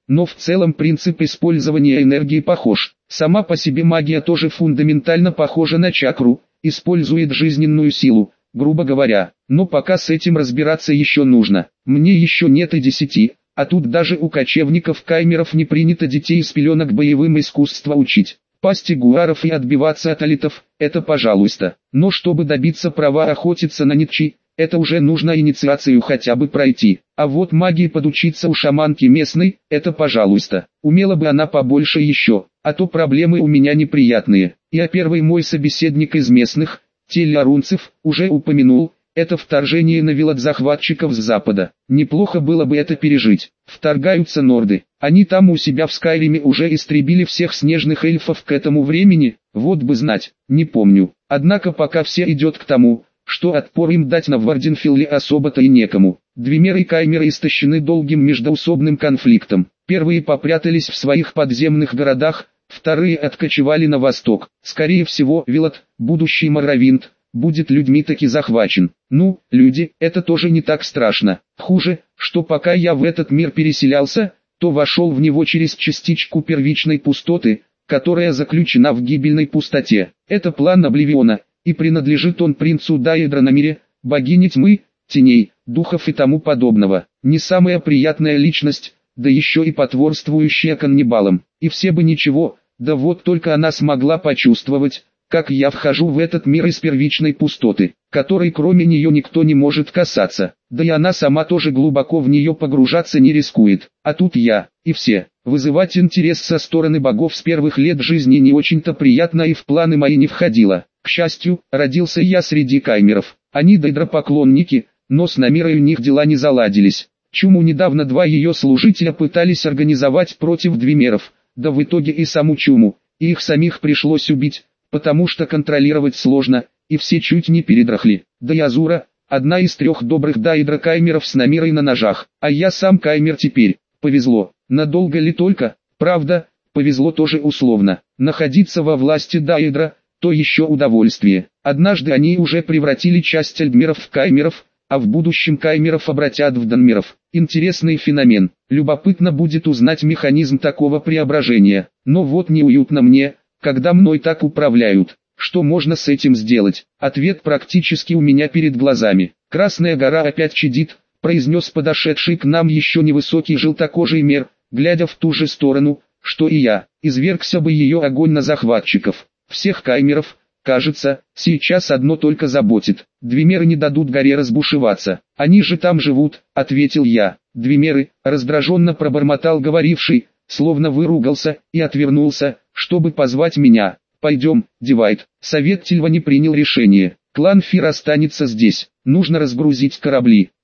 но в целом принцип использования энергии похож. Сама по себе магия тоже фундаментально похожа на чакру, использует жизненную силу, грубо говоря, но пока с этим разбираться еще нужно. Мне еще нет и десяти, а тут даже у кочевников-каймеров не принято детей с пеленок боевым искусства учить. Пасти гуаров и отбиваться от алитов – это пожалуйста. Но чтобы добиться права охотиться на нитчи, это уже нужно инициацию хотя бы пройти. А вот магии подучиться у шаманки местной – это пожалуйста. Умела бы она побольше еще, а то проблемы у меня неприятные. И а первый мой собеседник из местных, телярунцев, уже упомянул, это вторжение на вилот захватчиков с запада. Неплохо было бы это пережить. Вторгаются норды. Они там у себя в Скайриме уже истребили всех снежных эльфов к этому времени, вот бы знать, не помню. Однако пока все идет к тому, что отпор им дать на Варденфилле особо-то и некому. Двимеры и каймеры истощены долгим междоусобным конфликтом. Первые попрятались в своих подземных городах, вторые откочевали на восток. Скорее всего, Вилот, будущий Моровинд, будет людьми таки захвачен. Ну, люди, это тоже не так страшно. Хуже, что пока я в этот мир переселялся, то вошел в него через частичку первичной пустоты, которая заключена в гибельной пустоте. Это план Обливиона, и принадлежит он принцу Даэдра на мире, богине тьмы, теней, духов и тому подобного. Не самая приятная личность, да еще и потворствующая каннибалам. И все бы ничего, да вот только она смогла почувствовать, как я вхожу в этот мир из первичной пустоты, которой кроме нее никто не может касаться, да и она сама тоже глубоко в нее погружаться не рискует. А тут я, и все. Вызывать интерес со стороны богов с первых лет жизни не очень-то приятно и в планы мои не входило. К счастью, родился я среди каймеров. Они дейдропоклонники, но с Намирой у них дела не заладились. Чуму недавно два ее служителя пытались организовать против двимеров, да в итоге и саму Чуму, и их самих пришлось убить, потому что контролировать сложно, и все чуть не передрахли. Да и Азура, одна из трех добрых даэдра-каймеров с Намирой на ножах, а я сам каймер теперь. Повезло, надолго ли только, правда, повезло тоже условно. Находиться во власти даэдра, то еще удовольствие. Однажды они уже превратили часть эльдмеров в каймеров, а в будущем каймеров обратят в данмеров. Интересный феномен. Любопытно будет узнать механизм такого преображения. Но вот неуютно мне, когда мной так управляют. Что можно с этим сделать? Ответ практически у меня перед глазами. Красная гора опять чадит, произнес подошедший к нам еще невысокий желтокожий мер, глядя в ту же сторону, что и я. Извергся бы ее огонь на захватчиков. Всех каймеров, кажется, сейчас одно только заботит. Двимеры не дадут горе разбушеваться. Они же там живут, ответил я. Двимеры, раздраженно пробормотал говоривший, словно выругался, и отвернулся, чтобы позвать меня. Пойдем, Дивайд. Совет Тильва не принял решение. Клан Фир останется здесь. Нужно разгрузить корабли.